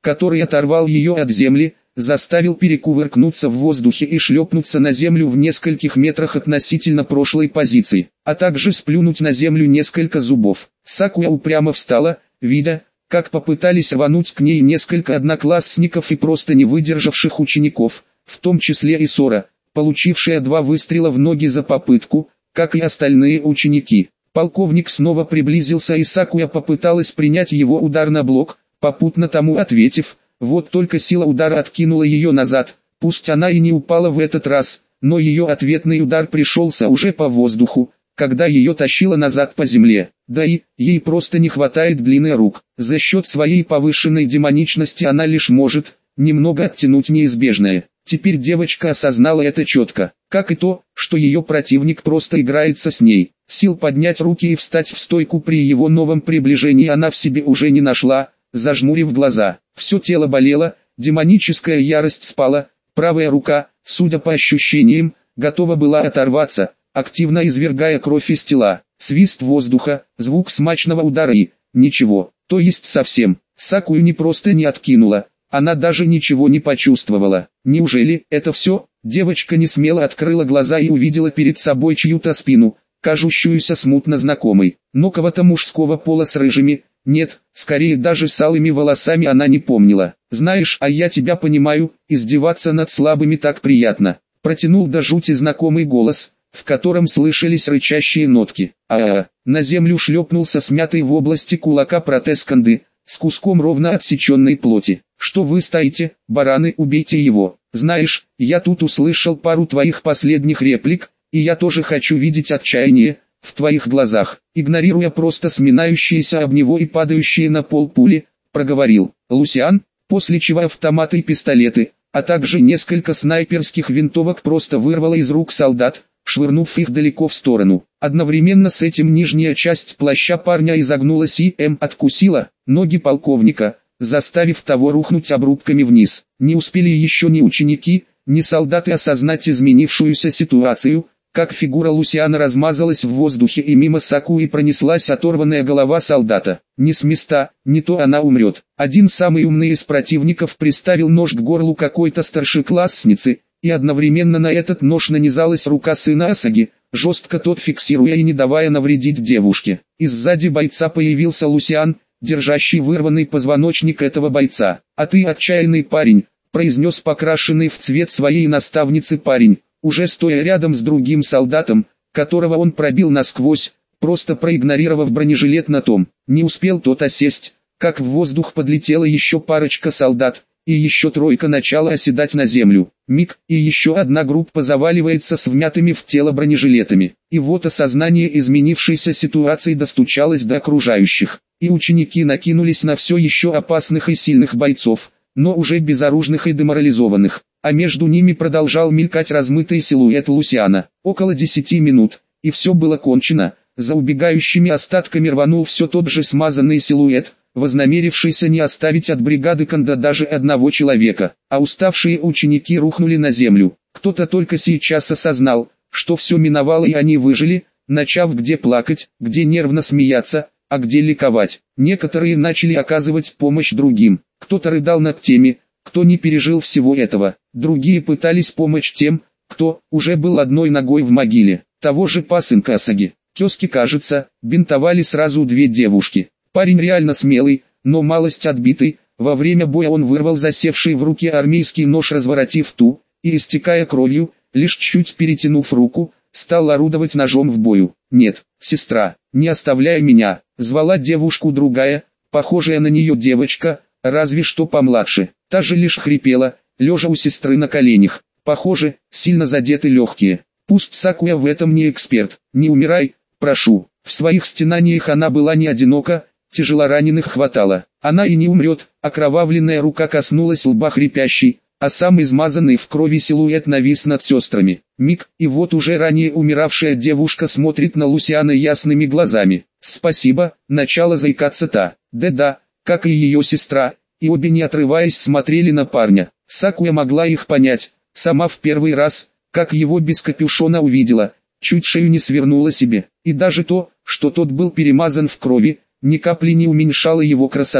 который оторвал ее от земли, заставил перекувыркнуться в воздухе и шлепнуться на землю в нескольких метрах относительно прошлой позиции, а также сплюнуть на землю несколько зубов. Сакуя упрямо встала, видя, как попытались рвануть к ней несколько одноклассников и просто не выдержавших учеников, в том числе и Сора, получившая два выстрела в ноги за попытку, как и остальные ученики. Полковник снова приблизился, и Сакуя попыталась принять его удар на блок, попутно тому ответив, вот только сила удара откинула ее назад, пусть она и не упала в этот раз, но ее ответный удар пришелся уже по воздуху, когда ее тащило назад по земле. Да и, ей просто не хватает длины рук. За счет своей повышенной демоничности она лишь может немного оттянуть неизбежное. Теперь девочка осознала это четко, как и то, что ее противник просто играется с ней. Сил поднять руки и встать в стойку при его новом приближении она в себе уже не нашла, зажмурив глаза. Все тело болело, демоническая ярость спала, правая рука, судя по ощущениям, готова была оторваться, активно извергая кровь из тела. Свист воздуха, звук смачного удара и... ничего, то есть совсем. Сакую не просто не откинула, она даже ничего не почувствовала. Неужели это все? Девочка несмело открыла глаза и увидела перед собой чью-то спину, кажущуюся смутно знакомой, но кого-то мужского пола с рыжими, нет, скорее даже с алыми волосами она не помнила. «Знаешь, а я тебя понимаю, издеваться над слабыми так приятно», протянул до жути знакомый голос, в котором слышались рычащие нотки. А-а-а, на землю шлепнулся смятый в области кулака протез Канды, с куском ровно отсеченной плоти. «Что вы стоите, бараны, убейте его. Знаешь, я тут услышал пару твоих последних реплик, и я тоже хочу видеть отчаяние в твоих глазах», игнорируя просто сминающиеся об него и падающие на пол пули, проговорил Лусиан, после чего автоматы и пистолеты, а также несколько снайперских винтовок просто вырвало из рук солдат, швырнув их далеко в сторону. Одновременно с этим нижняя часть плаща парня изогнулась и М откусила ноги полковника, заставив того рухнуть обрубками вниз. Не успели еще ни ученики, ни солдаты осознать изменившуюся ситуацию, как фигура Лусиана размазалась в воздухе и мимо Сакуи пронеслась оторванная голова солдата. Не с места, не то она умрет. Один самый умный из противников приставил нож к горлу какой-то старшеклассницы, и одновременно на этот нож нанизалась рука сына Асаги, жестко тот фиксируя и не давая навредить девушке. И сзади бойца появился Лусиан, держащий вырванный позвоночник этого бойца. «А ты отчаянный парень», произнес покрашенный в цвет своей наставницы парень, уже стоя рядом с другим солдатом, которого он пробил насквозь, просто проигнорировав бронежилет на том. Не успел тот осесть, как в воздух подлетела еще парочка солдат, и еще тройка начала оседать на землю. Миг, и еще одна группа заваливается с вмятыми в тело бронежилетами. И вот осознание изменившейся ситуации достучалось до окружающих, и ученики накинулись на все еще опасных и сильных бойцов, но уже безоружных и деморализованных, а между ними продолжал мелькать размытый силуэт Лусиана. Около десяти минут, и все было кончено. За убегающими остатками рванул все тот же смазанный силуэт, вознамерившийся не оставить от бригады Канда даже одного человека, а уставшие ученики рухнули на землю. Кто-то только сейчас осознал, что все миновало и они выжили, начав где плакать, где нервно смеяться, а где ликовать. Некоторые начали оказывать помощь другим, кто-то рыдал над теми, кто не пережил всего этого, другие пытались помочь тем, кто уже был одной ногой в могиле. Того же пасынка Асаги, Кёски, кажется, бинтовали сразу две девушки. Парень реально смелый, но малость отбитый, во время боя он вырвал засевший в руке армейский нож, разворотив ту, и истекая кровью, лишь чуть перетянув руку, стал орудовать ножом в бою. «Нет, сестра, не оставляй меня», звала девушку другая, похожая на нее девочка, разве что помладше. Та же лишь хрипела, лежа у сестры на коленях. Похоже, сильно задеты легкие. Пусть Сакуя в этом не эксперт. «Не умирай, прошу». В своих стенаниях она была не одинока, тяжелораненых хватало. Она и не умрет. Окровавленная рука коснулась лба хрипящей, а сам измазанный в крови силуэт навис над сестрами. Миг, и вот уже ранее умиравшая девушка смотрит на Лусиана ясными глазами. «Спасибо», начала заикаться та. Да-да, как и ее сестра, и обе не отрываясь смотрели на парня. Сакуя могла их понять, сама в первый раз, как его без капюшона увидела, чуть шею не свернула себе, и даже то, что тот был перемазан в крови, ни капли не уменьшало его красоту.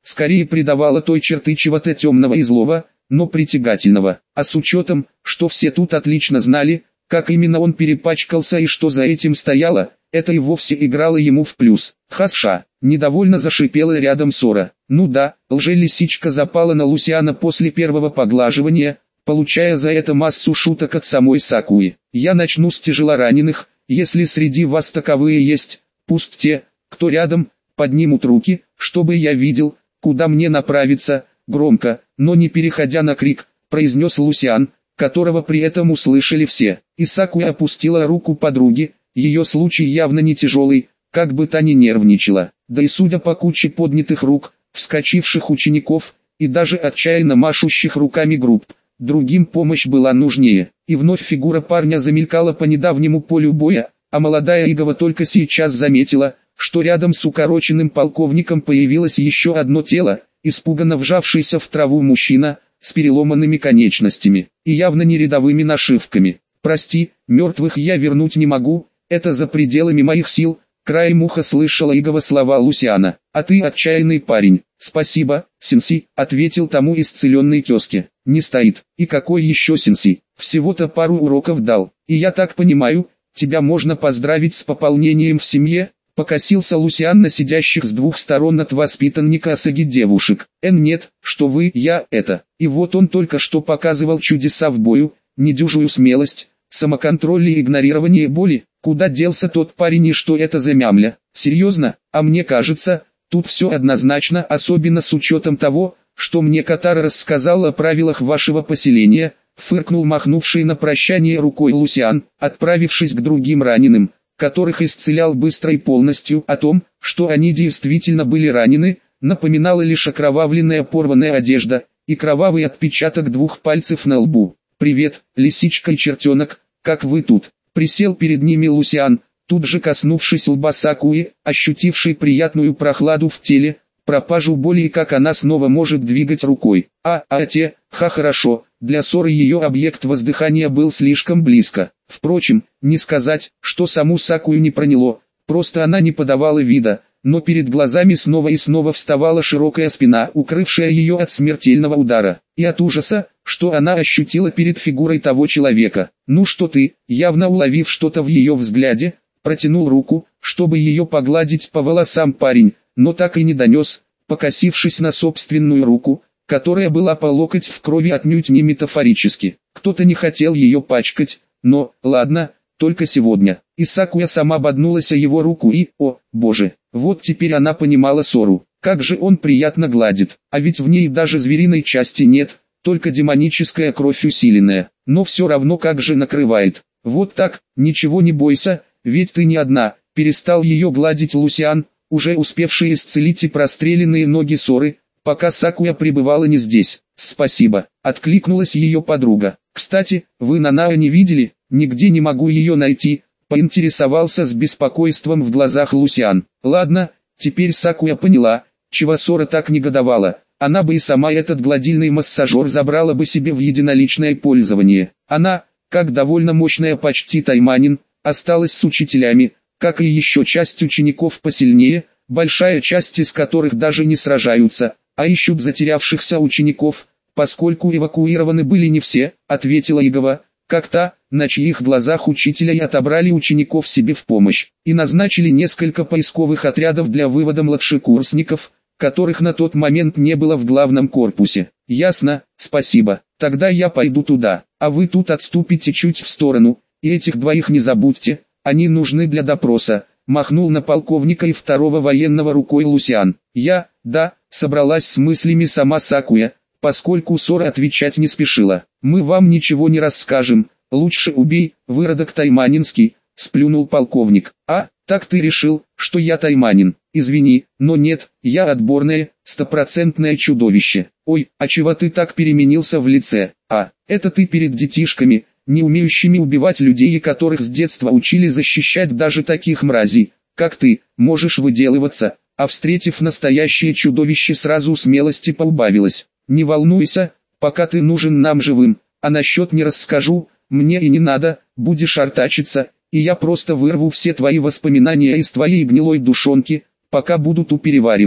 скорее придавало той черты чего-то темного и злого, но притягательного. А с учетом, что все тут отлично знали, как именно он перепачкался и что за этим стояло, это и вовсе играло ему в плюс. «Хасша!» – недовольно зашипела рядом Сора. Ну да, лже-лисичка запала на Лусиана после первого поглаживания, получая за это массу шуток от самой Сакуи. «Я начну с тяжелораненых, если среди вас таковые есть, пусть те, кто рядом, поднимут руки, чтобы я видел, куда мне направиться», громко, но не переходя на крик, произнес Лусиан, которого при этом услышали все. И Сакуя опустила руку подруги, ее случай явно не тяжелый, как бы та ни нервничала. Да и судя по куче поднятых рук, вскочивших учеников, и даже отчаянно машущих руками групп, другим помощь была нужнее. И вновь фигура парня замелькала по недавнему полю боя, а молодая Игова только сейчас заметила, что рядом с укороченным полковником появилось еще одно тело, испуганно вжавшийся в траву мужчина, с переломанными конечностями, и явно не рядовыми нашивками. «Прости, мертвых я вернуть не могу, это за пределами моих сил», краем уха слышала Игова слова Лусиана. «А ты отчаянный парень». «Спасибо, сенси», ответил тому исцеленный тезке. «Не стоит». «И какой еще сенси? Всего-то пару уроков дал. И я так понимаю, тебя можно поздравить с пополнением в семье?» Покосился Лусиан на сидящих с двух сторон от воспитанника Асаги девушек. «Эн нет, что вы, я это». И вот он только что показывал чудеса в бою, недюжую смелость, самоконтроль и игнорирование боли. Куда делся тот парень и что это за мямля? Серьезно? А мне кажется, тут все однозначно, особенно с учетом того, что мне Катара рассказал о правилах вашего поселения, фыркнул махнувший на прощание рукой Лусиан, отправившись к другим раненым, которых исцелял быстро и полностью. О том, что они действительно были ранены, напоминала лишь окровавленная порванная одежда и кровавый отпечаток двух пальцев на лбу. «Привет, лисичка и чертенок, как вы тут?» Присел перед ними Лусиан, тут же коснувшись лба Сакуи, ощутившей приятную прохладу в теле, пропажу боли и как она снова может двигать рукой. А, а те, ха хорошо, для Соры ее объект воздыхания был слишком близко. Впрочем, не сказать, что саму Сакую не проняло, просто она не подавала вида, но перед глазами снова и снова вставала широкая спина, укрывшая ее от смертельного удара, и от ужаса, что она ощутила перед фигурой того человека. «Ну что ты», явно уловив что-то в ее взгляде, протянул руку, чтобы ее погладить по волосам парень, но так и не донес, покосившись на собственную руку, которая была по локоть в крови отнюдь не метафорически. Кто-то не хотел ее пачкать, но, ладно, только сегодня. И Сакуя сама боднулась о его руку и, о, боже, вот теперь она понимала Сору. Как же он приятно гладит, а ведь в ней даже звериной части нет, только демоническая кровь усиленная, но все равно как же накрывает. Вот так, ничего не бойся, ведь ты не одна, перестал ее гладить Лусиан, уже успевший исцелить и простреленные ноги Соры, пока Сакуя пребывала не здесь. «Спасибо», — откликнулась ее подруга. «Кстати, вы Нанао не видели? Нигде не могу ее найти», — поинтересовался с беспокойством в глазах Лусиан. «Ладно, теперь Сакуя поняла, чего Сора так негодовала. Она бы и сама этот гладильный массажер забрала бы себе в единоличное пользование. Она, как довольно мощная почти тайманин, осталась с учителями, как и еще часть учеников посильнее, большая часть из которых даже не сражаются, а ищут затерявшихся учеников, поскольку эвакуированы были не все», — ответила Игова, как та, на чьих глазах учителя и отобрали учеников себе в помощь, и назначили несколько поисковых отрядов для вывода младшекурсников, которых на тот момент не было в главном корпусе. «Ясно, спасибо, тогда я пойду туда, а вы тут отступите чуть в сторону, и этих двоих не забудьте, они нужны для допроса», — махнул на полковника и второго военного рукой Лусиан. «Я, да», — собралась с мыслями сама Сакуя, поскольку Сора отвечать не спешила. «Мы вам ничего не расскажем, лучше убей, выродок тайманинский», — сплюнул полковник. «А, так ты решил, что я тайманин? Извини, но нет, я отборное, стопроцентное чудовище. Ой, а чего ты так переменился в лице? А, это ты перед детишками, не умеющими убивать людей и которых с детства учили защищать даже таких мразей, как ты, можешь выделываться, а встретив настоящее чудовище сразу смелости поубавилась. Не волнуйся, пока ты нужен нам живым, а насчет не расскажу, мне и не надо, будешь артачиться, и я просто вырву все твои воспоминания из твоей гнилой душонки, пока буду ту переваривать».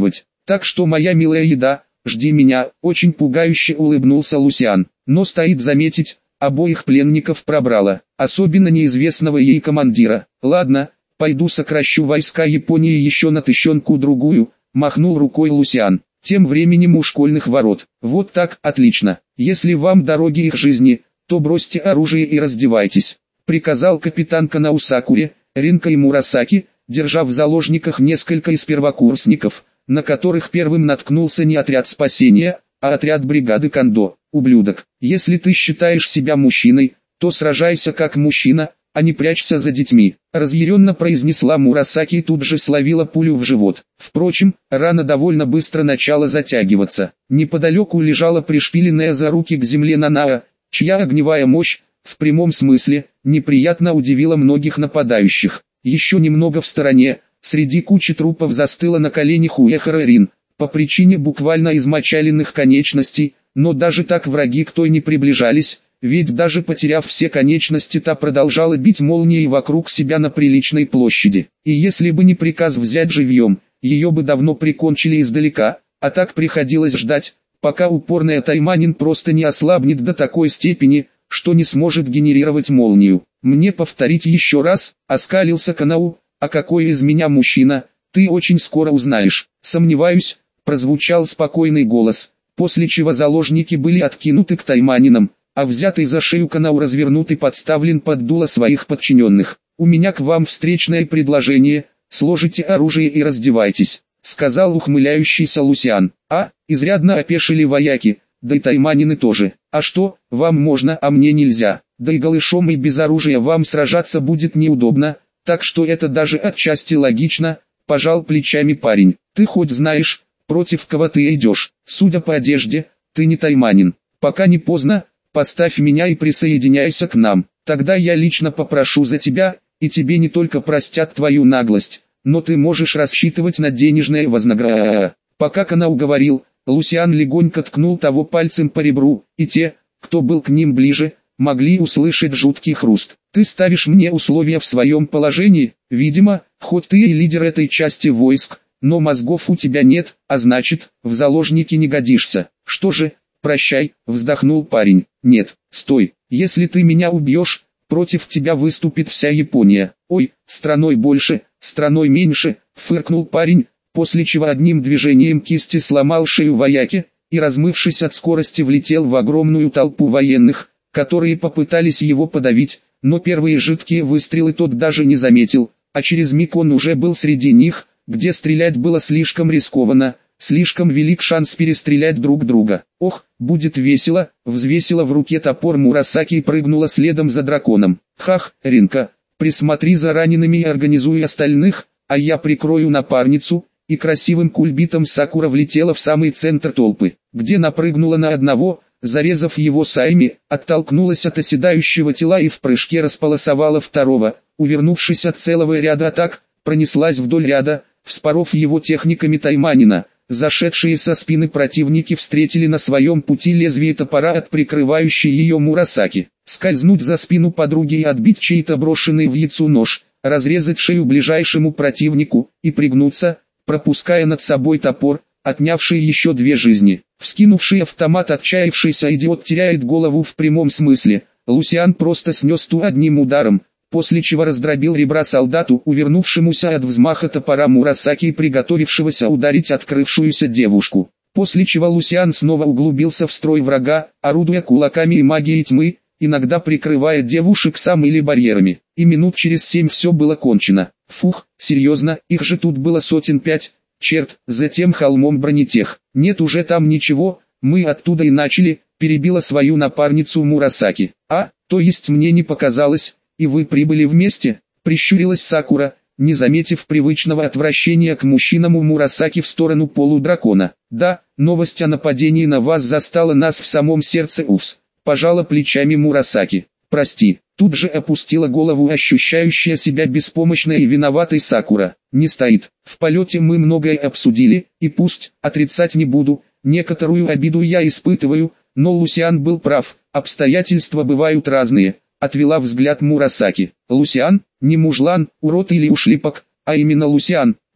Так что, моя милая еда, жди меня, очень пугающе улыбнулся Лусиан. Но стоит заметить, обоих пленников пробрало, особенно неизвестного ей командира. Ладно, пойду сокращу войска Японии еще на тыщенку-другую, махнул рукой Лусиан. Тем временем у школьных ворот. Вот так, отлично. Если вам дороги их жизни, то бросьте оружие и раздевайтесь, приказал капитан Канау Сакуре, Ринка и Мурасаки, держа в заложниках несколько из первокурсников, на которых первым наткнулся не отряд спасения, а отряд бригады Кандо. Ублюдок, если ты считаешь себя мужчиной, то сражайся как мужчина, а не прячься за детьми, разъяренно произнесла Мурасаки и тут же словила пулю в живот. Впрочем, рана довольно быстро начала затягиваться. Неподалеку лежала пришпиленная за руки к земле Нанаа, чья огневая мощь, в прямом смысле, неприятно удивила многих нападающих. Еще немного в стороне, среди кучи трупов застыла на коленях Уэхара Рин, по причине буквально измочаленных конечностей, но даже так враги к той не приближались, ведь даже потеряв все конечности, та продолжала бить молнией вокруг себя на приличной площади. И если бы не приказ взять живьем, ее бы давно прикончили издалека, а так приходилось ждать, пока упорный тайманин просто не ослабнет до такой степени, что не сможет генерировать молнию. «Мне повторить еще раз», — оскалился Канау, — «а какой из меня мужчина, ты очень скоро узнаешь». «Сомневаюсь», — прозвучал спокойный голос, после чего заложники были откинуты к тайманинам, а взятый за шею Канау развернут и подставлен под дуло своих подчиненных. «У меня к вам встречное предложение, сложите оружие и раздевайтесь», — сказал ухмыляющийся Лусиан. «А, изрядно опешили вояки, да и тайманины тоже. А что, вам можно, а мне нельзя, да и голышом и без оружия вам сражаться будет неудобно, так что это даже отчасти логично», — пожал плечами парень. «Ты хоть знаешь, против кого ты идешь? Судя по одежде, ты не тайманин. Пока не поздно, поставь меня и присоединяйся к нам, тогда я лично попрошу за тебя, и тебе не только простят твою наглость, но ты можешь рассчитывать на денежное вознаграждение». Пока Канау говорил, Лусиан легонько ткнул того пальцем по ребру, и те, кто был к ним ближе, могли услышать жуткий хруст. «Ты ставишь мне условия в своем положении, видимо, хоть ты и лидер этой части войск, но мозгов у тебя нет, а значит, в заложники не годишься. Что же, прощай», — вздохнул парень. «Нет, стой, если ты меня убьешь, против тебя выступит вся Япония». «Ой, страной больше, страной меньше», — фыркнул парень, после чего одним движением кисти сломал шею вояки, и размывшись от скорости влетел в огромную толпу военных, которые попытались его подавить, но первые жидкие выстрелы тот даже не заметил, а через миг он уже был среди них, где стрелять было слишком рискованно. Слишком велик шанс перестрелять друг друга. «Ох, будет весело», — взвесила в руке топор Мурасаки и прыгнула следом за драконом. «Хах, Ринка, присмотри за ранеными и организуй остальных, а я прикрою напарницу», и красивым кульбитом Сакура влетела в самый центр толпы, где напрыгнула на одного, зарезав его сайми, оттолкнулась от оседающего тела и в прыжке располосовала второго, увернувшись от целого ряда атак, пронеслась вдоль ряда, вспоров его техниками тайманина. Зашедшие со спины противники встретили на своем пути лезвие топора от прикрывающей ее Мурасаки. Скользнуть за спину подруги и отбить чей-то брошенный в яйцо нож, разрезать шею ближайшему противнику и пригнуться, пропуская над собой топор, отнявший еще две жизни. Вскинувший автомат отчаявшийся идиот теряет голову в прямом смысле. Лусиан просто снес ту одним ударом, после чего раздробил ребра солдату, увернувшемуся от взмаха топора Мурасаки и приготовившегося ударить открывшуюся девушку. После чего Лусиан снова углубился в строй врага, орудуя кулаками и магией тьмы, иногда прикрывая девушек сам или барьерами. И минут через семь все было кончено. Фух, серьезно, их же тут было сотен пять, черт, затем холмом бронетех. Нет уже там ничего, мы оттуда и начали, перебила свою напарницу Мурасаки. А, то есть мне не показалось. «И вы прибыли вместе?» — прищурилась Сакура, не заметив привычного отвращения к мужчинам у Мурасаки в сторону полудракона. «Да, новость о нападении на вас застала нас в самом сердце Увс», — пожала плечами Мурасаки. «Прости», — тут же опустила голову ощущающая себя беспомощной и виноватой Сакура. «Не стоит. В полете мы многое обсудили, и пусть, отрицать не буду, некоторую обиду я испытываю, но Лусиан был прав, обстоятельства бывают разные». Отвела взгляд Мурасаки. «Лусиан? Не мужлан, урод или ушлепок, а именно Лусиан. Нет,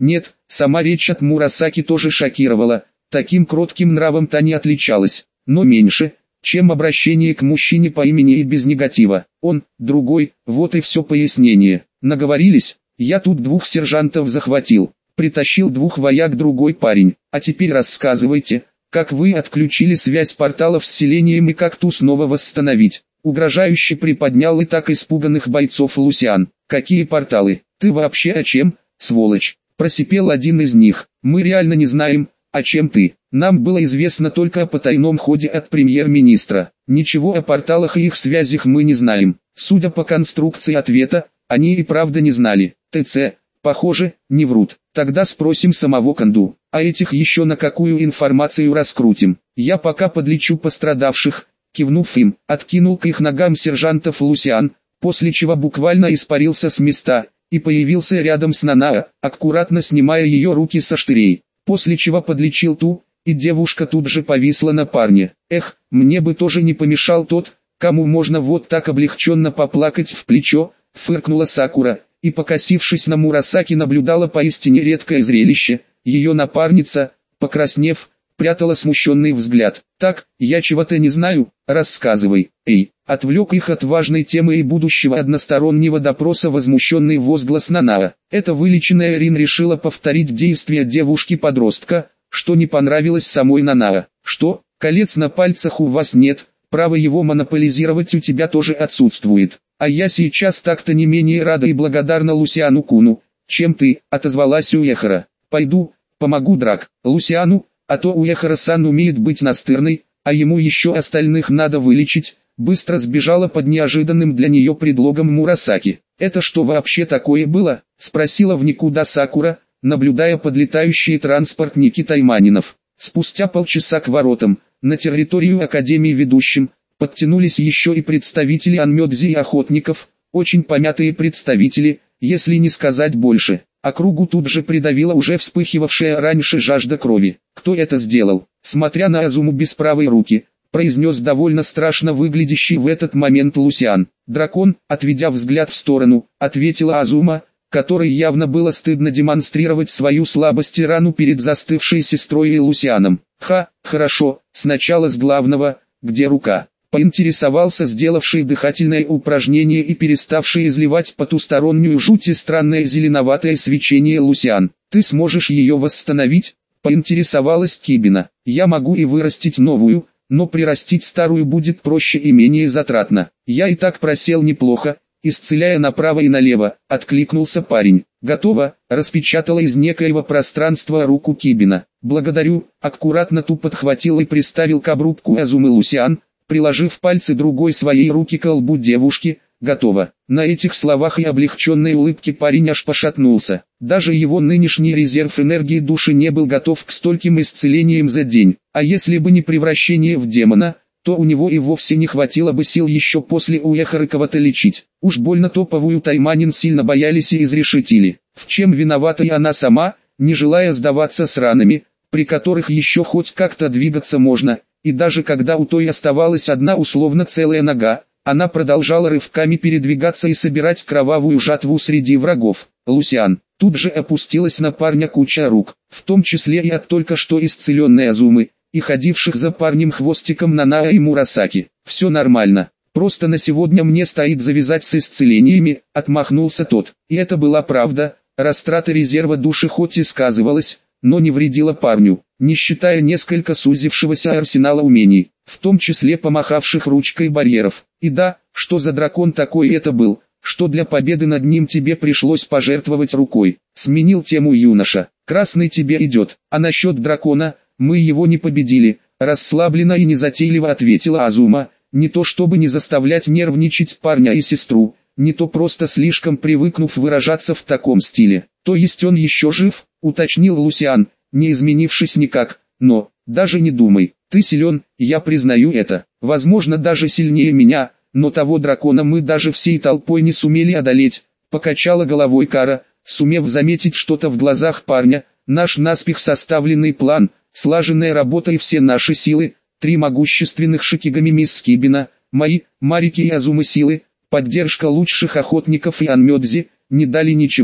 Сама речь от Мурасаки тоже шокировала, таким кротким нравом та не отличалась, но меньше, чем обращение к мужчине по имени и без негатива. Он, другой, вот и все пояснение. Наговорились, я тут двух сержантов захватил, притащил двух вояк другой парень, а теперь рассказывайте, как вы отключили связь порталов с селением и как ту снова восстановить. Угрожающе приподнял и так испуганных бойцов Лусиан. Какие порталы? Ты вообще о чем, сволочь? Просипел один из них. Мы реально не знаем, о чем ты. Нам было известно только о потайном ходе от премьер-министра. Ничего о порталах и их связях мы не знаем. Судя по конструкции ответа, они и правда не знали. ТЦ, похоже, не врут. Тогда спросим самого Канду. А этих еще на какую информацию раскрутим? Я пока подлечу пострадавших. Кивнув им, откинул к их ногам сержантов Лусиан, после чего буквально испарился с места, и появился рядом с Нанао, аккуратно снимая ее руки со штырей, после чего подлечил ту, и девушка тут же повисла на парне. Эх, мне бы тоже не помешал тот, кому можно вот так облегченно поплакать в плечо, фыркнула Сакура, и покосившись на Мурасаки наблюдала поистине редкое зрелище, ее напарница, покраснев, прятала смущенный взгляд. «Так, я чего-то не знаю, рассказывай, эй!» Отвлек их от важной темы и будущего одностороннего допроса возмущенный возглас Нанао. Эта вылеченная Рин решила повторить действия девушки-подростка, что не понравилось самой Нанао. «Что, колец на пальцах у вас нет, право его монополизировать у тебя тоже отсутствует. А я сейчас так-то не менее рада и благодарна Лусиану Куну, чем ты», отозвалась Уэхара. «Пойду, помогу Драк, Лусиану, а то Уэхара-сан умеет быть настырной, а ему еще остальных надо вылечить», быстро сбежала под неожиданным для нее предлогом Мурасаки. «Это что вообще такое было?» — спросила в никуда Сакура, наблюдая подлетающие транспортники тайманинов. Спустя полчаса к воротам, на территорию Академии ведущим, подтянулись еще и представители Анмёдзи и охотников, очень помятые представители, если не сказать больше. Округу тут же придавила уже вспыхивавшая раньше жажда крови. «Кто это сделал?» Смотря на Азуму без правой руки, произнес довольно страшно выглядящий в этот момент Лусиан. «Дракон», отведя взгляд в сторону, ответила Азума, которой явно было стыдно демонстрировать свою слабость и рану перед застывшей сестрой и Лусианом. «Ха, хорошо, сначала с главного, где рука?» Поинтересовался сделавший дыхательное упражнение и переставший изливать потустороннюю жуть и странное зеленоватое свечение Лусиан. «Ты сможешь ее восстановить?» Поинтересовалась Кибина. «Я могу и вырастить новую, но прирастить старую будет проще и менее затратно. Я и так просел неплохо, исцеляя направо и налево», откликнулся парень. «Готово», распечатала из некоего пространства руку Кибина. «Благодарю», аккуратно ту подхватил и приставил к обрубку Азумы Лусиан, приложив пальцы другой своей руки к лбу девушки. «Готово». На этих словах и облегченной улыбке парень аж пошатнулся. Даже его нынешний резерв энергии души не был готов к стольким исцелениям за день. А если бы не превращение в демона, то у него и вовсе не хватило бы сил еще после Уэхары кого-то лечить. Уж больно топовую Тайманин сильно боялись и изрешетили. В чем виновата и она сама, не желая сдаваться с ранами, при которых еще хоть как-то двигаться можно, и даже когда у той оставалась одна условно целая нога, она продолжала рывками передвигаться и собирать кровавую жатву среди врагов. Лусиан. Тут же опустилась на парня куча рук, в том числе и от только что исцеленной Азумы, и ходивших за парнем хвостиком Нанао и Мурасаки. «Все нормально, просто на сегодня мне стоит завязать с исцелениями», отмахнулся тот. И это была правда, растрата резерва души хоть и сказывалась, но не вредила парню, не считая несколько сузившегося арсенала умений, в том числе помахавших ручкой барьеров. И да, что за дракон такой это был, что для победы над ним тебе пришлось пожертвовать рукой. Сменил тему юноша. «Красный тебе идет, а насчет дракона, мы его не победили», расслабленно и незатейливо ответила Азума, не то чтобы не заставлять нервничать парня и сестру, не то просто слишком привыкнув выражаться в таком стиле. «То есть он еще жив?» уточнил Лусиан, не изменившись никак. «Но, даже не думай, ты силен, я признаю это, возможно даже сильнее меня, но того дракона мы даже всей толпой не сумели одолеть», покачала головой Кара, сумев заметить что-то в глазах парня. «Наш наспех составленный план, слаженная работа и все наши силы, три могущественных шикигами мисс Кибина, мои, Марики и Азумы силы, поддержка лучших охотников и Анмёдзи, не дали ничего.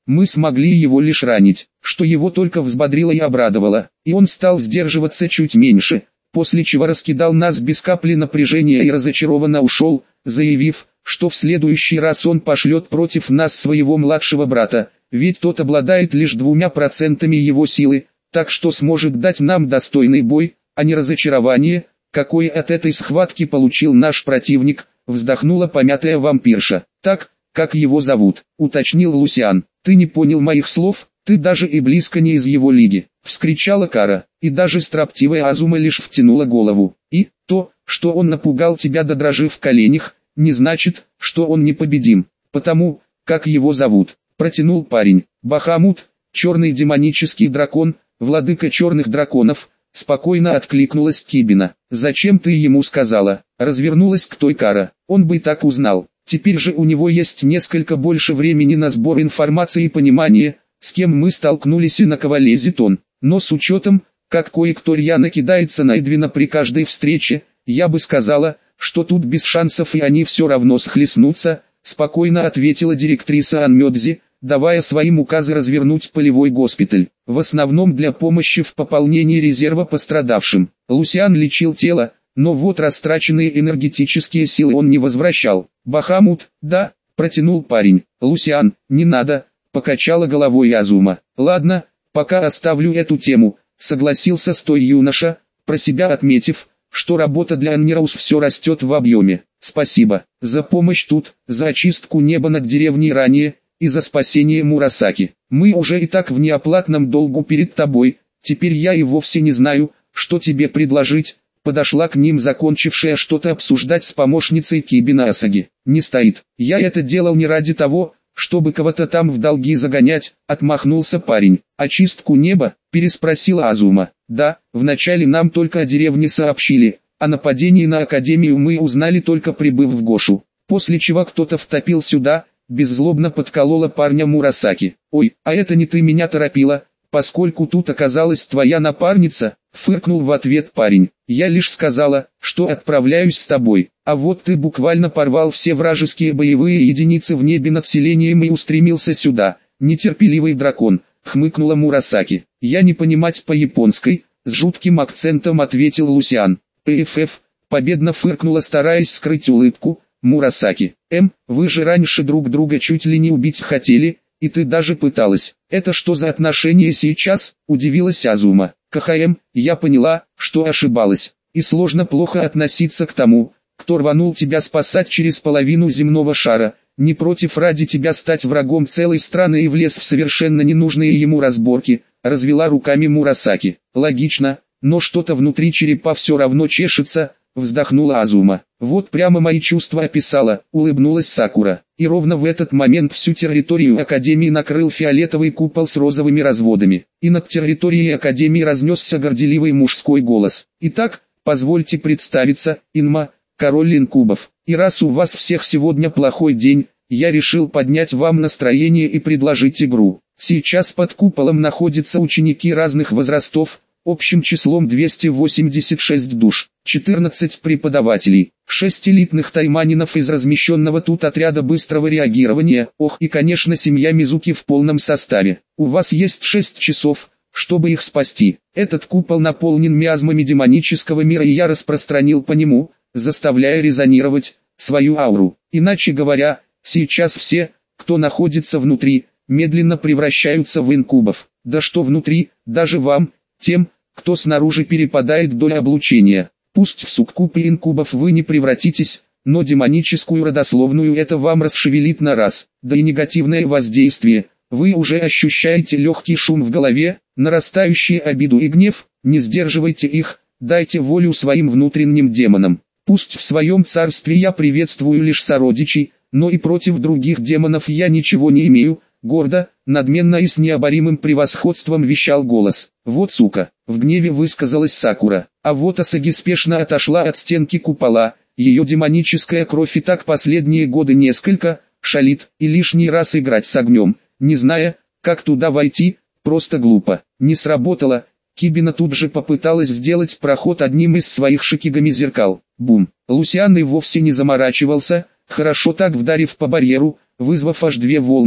мы смогли его лишь ранить, что его только взбодрило и обрадовало, и он стал сдерживаться чуть меньше, после чего раскидал нас без капли напряжения и разочарованно ушел, заявив, что в следующий раз он пошлет против нас своего младшего брата, ведь тот обладает лишь двумя процентами его силы, так что сможет дать нам достойный бой, а не разочарование, какое от этой схватки получил наш противник, вздохнула помятая вампирша. Так, как его зовут, уточнил Лусиан. Ты не понял моих слов, ты даже и близко не из его лиги, вскричала Кара, и даже строптивая Азума лишь втянула голову. И то, что он напугал тебя до дрожи в коленях, не значит, что он непобедим, потому, как его зовут, протянул парень. Бахамут, черный демонический дракон, владыка черных драконов, спокойно откликнулась Кибина. Зачем ты ему сказала? Развернулась к той Кара, он бы так узнал. Теперь же у него есть несколько больше времени на сбор информации и понимание, с кем мы столкнулись и на кого лезет он. Но с учетом, как кое-кто рьяно кидается на Эдвина при каждой встрече, я бы сказала, что тут без шансов и они все равно схлестнутся, спокойно ответила директриса Анмёдзи, давая своим указы развернуть полевой госпиталь, в основном для помощи в пополнении резерва пострадавшим. Лусиан лечил тело, но вот растраченные энергетические силы он не возвращал. Бахамут, да, протянул парень. Лусиан, не надо, покачала головой Азума. Ладно, пока оставлю эту тему, согласился с той юноша, про себя отметив, что работа для Аннираус все растет в объеме. Спасибо за помощь тут, за очистку неба над деревней ранее, и за спасение Мурасаки. Мы уже и так в неоплатном долгу перед тобой, теперь я и вовсе не знаю, что тебе предложить. Подошла к ним закончившая что-то обсуждать с помощницей Кибина Асаги. Не стоит, я это делал не ради того, чтобы кого-то там в долги загонять, отмахнулся парень. Очистку неба, переспросила Азума. Да, вначале нам только о деревне сообщили, о нападении на Академию мы узнали только прибыв в Гошу, после чего кто-то втопил сюда, беззлобно подколола парня Мурасаки. Ой, а это не ты меня торопила, поскольку тут оказалась твоя напарница, фыркнул в ответ парень. Я лишь сказала, что отправляюсь с тобой, а вот ты буквально порвал все вражеские боевые единицы в небе над селением и устремился сюда, нетерпеливый дракон, хмыкнула Мурасаки. Я не понимать по-японской, с жутким акцентом ответил Лусиан. ПФФ, победно фыркнула, стараясь скрыть улыбку, Мурасаки. Эм, вы же раньше друг друга чуть ли не убить хотели, и ты даже пыталась. Это что за отношения сейчас, удивилась Азума. КХМ, я поняла, что ошибалась, и сложно плохо относиться к тому, кто рванул тебя спасать через половину земного шара, не против ради тебя стать врагом целой страны и влез в совершенно ненужные ему разборки, развела руками Мурасаки. Логично, но что-то внутри черепа все равно чешется, вздохнула Азума. Вот прямо мои чувства описала, улыбнулась Сакура. И ровно в этот момент всю территорию Академии накрыл фиолетовый купол с розовыми разводами. И над территорией Академии разнесся горделивый мужской голос. Итак, позвольте представиться, Инма, король инкубов. И раз у вас всех сегодня плохой день, я решил поднять вам настроение и предложить игру. Сейчас под куполом находятся ученики разных возрастов, общим числом двести восемьдесят шесть душ, четырнадцать преподавателей, шесть элитных тайманинов из размещенного тут отряда быстрого реагирования, ох, и конечно семья Мизуки в полном составе. У вас есть шесть часов, чтобы их спасти. Этот купол наполнен миазмами демонического мира, и я распространил по нему, заставляя резонировать свою ауру. Иначе говоря, сейчас все, кто находится внутри, медленно превращаются в инкубов. Да что внутри, даже вам, тем, кто снаружи перепадает доля облучения. Пусть в суккубы инкубов вы не превратитесь, но демоническую родословную это вам расшевелит на раз. Да и негативное воздействие, вы уже ощущаете легкий шум в голове, нарастающие обиду и гнев, не сдерживайте их, дайте волю своим внутренним демонам. Пусть в своем царстве я приветствую лишь сородичей, но и против других демонов я ничего не имею. Гордо, надменно и с необоримым превосходством вещал голос. Вот сука, в гневе высказалась Сакура. А вот Асаги спешно отошла от стенки купола, ее демоническая кровь и так последние годы несколько, шалит, и лишний раз играть с огнем, не зная, как туда войти, просто глупо. Не сработало, Кибина тут же попыталась сделать проход одним из своих шикигами зеркал. Бум. Лусиан и вовсе не заморачивался, хорошо так вдарив по барьеру, вызвав аж две волны,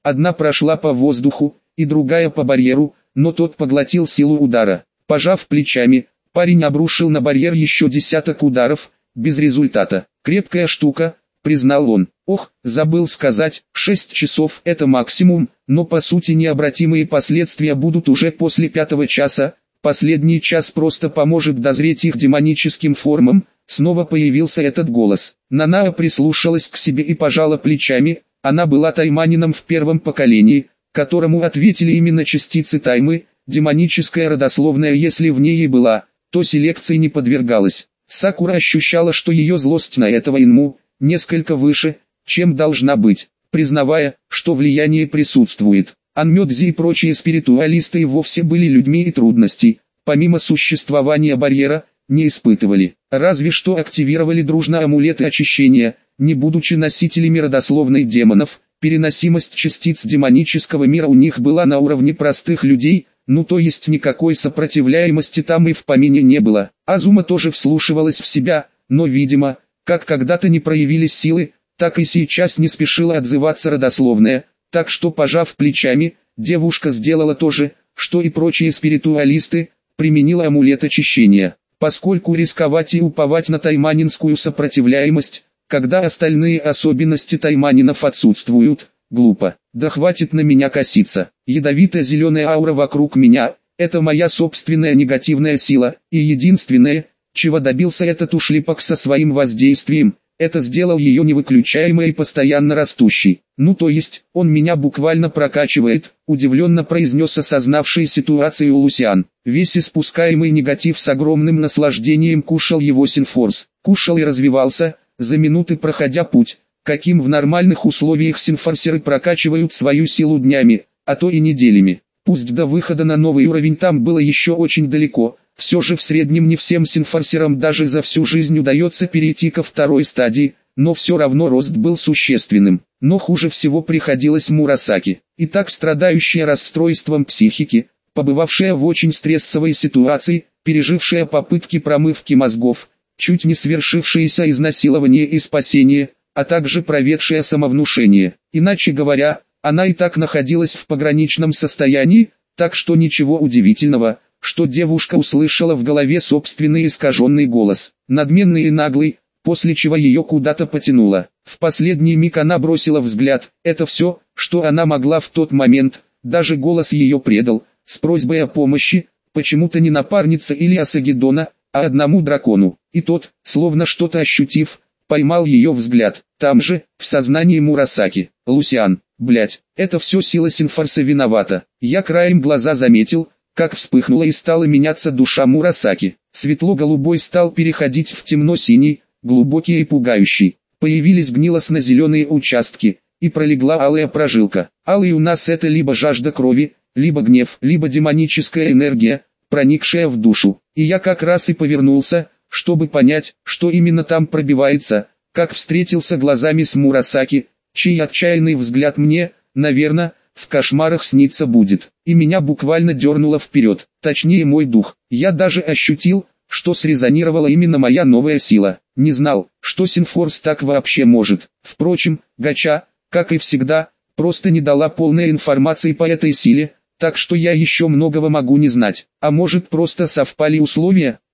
Одна прошла по воздуху, и другая по барьеру, но тот поглотил силу удара. Пожав плечами, парень обрушил на барьер еще десяток ударов, без результата. «Крепкая штука», — признал он. «Ох, забыл сказать, шесть часов — это максимум, но по сути необратимые последствия будут уже после пятого часа. Последний час просто поможет дозреть их демоническим формам». Снова появился этот голос. Нанаа прислушалась к себе и пожала плечами. Она была тайманином в первом поколении, которому ответили именно частицы таймы. Демоническая родословная, если в ней и была, то селекции не подвергалась. Сакура ощущала, что ее злость на этого инму несколько выше, чем должна быть, признавая, что влияние присутствует. Анмёдзи и прочие спиритуалисты и вовсе были людьми и трудностей, помимо существования барьера, не испытывали. Разве что активировали дружно амулеты очищения, не будучи носителями родословной демонов. Переносимость частиц демонического мира у них была на уровне простых людей, ну то есть никакой сопротивляемости там и в помине не было. Азума тоже вслушивалась в себя, но видимо, как когда-то не проявились силы, так и сейчас не спешила отзываться родословная, так что, пожав плечами, девушка сделала то же, что и прочие спиритуалисты, применила амулет очищения. Поскольку рисковать и уповать на тайманинскую сопротивляемость, когда остальные особенности тайманинов отсутствуют, глупо. Да хватит на меня коситься. Ядовито-зеленая аура вокруг меня – это моя собственная негативная сила, и единственное, чего добился этот ушлепок со своим воздействием, это сделал ее невыключаемой и постоянно растущей. Ну то есть, он меня буквально прокачивает, удивленно произнес осознавший ситуацию Лусиан. Весь испускаемый негатив с огромным наслаждением кушал его Синфорс. Кушал и развивался, за минуты проходя путь, каким в нормальных условиях синфорсеры прокачивают свою силу днями, а то и неделями. Пусть до выхода на новый уровень там было еще очень далеко, все же в среднем не всем синфорсерам даже за всю жизнь удается перейти ко второй стадии, но все равно рост был существенным. Но хуже всего приходилось Мурасаки. И так страдающая расстройством психики, побывавшая в очень стрессовой ситуации, пережившая попытки промывки мозгов, чуть не свершившееся изнасилование и спасение, а также проведшая самовнушение. Иначе говоря, она и так находилась в пограничном состоянии, так что ничего удивительного, что девушка услышала в голове собственный искаженный голос, надменный и наглый, после чего ее куда-то потянуло. В последний миг она бросила взгляд, это все, что она могла в тот момент, даже голос ее предал, с просьбой о помощи, почему-то не напарница или Асагидона, а одному дракону. И тот, словно что-то ощутив, поймал ее взгляд. Там же, в сознании Мурасаки, Лусиан, блять, это все сила Синфорса виновата. Я краем глаза заметил, как вспыхнула и стала меняться душа Мурасаки. Светло-голубой стал переходить в темно-синий, глубокий и пугающий. Появились гнилостно-зеленые участки, и пролегла алая прожилка. Алый у нас это либо жажда крови, либо гнев, либо демоническая энергия, проникшая в душу. И я как раз и повернулся, чтобы понять, что именно там пробивается, как встретился глазами с Мурасаки, чей отчаянный взгляд мне, наверное, в кошмарах снится будет. И меня буквально дернуло вперед, точнее мой дух. Я даже ощутил, что срезонировала именно моя новая сила. Не знал, что Синфорс так вообще может. Впрочем, Гача, как и всегда, просто не дала полной информации по этой силе, так что я еще многого могу не знать. А может просто совпали условия?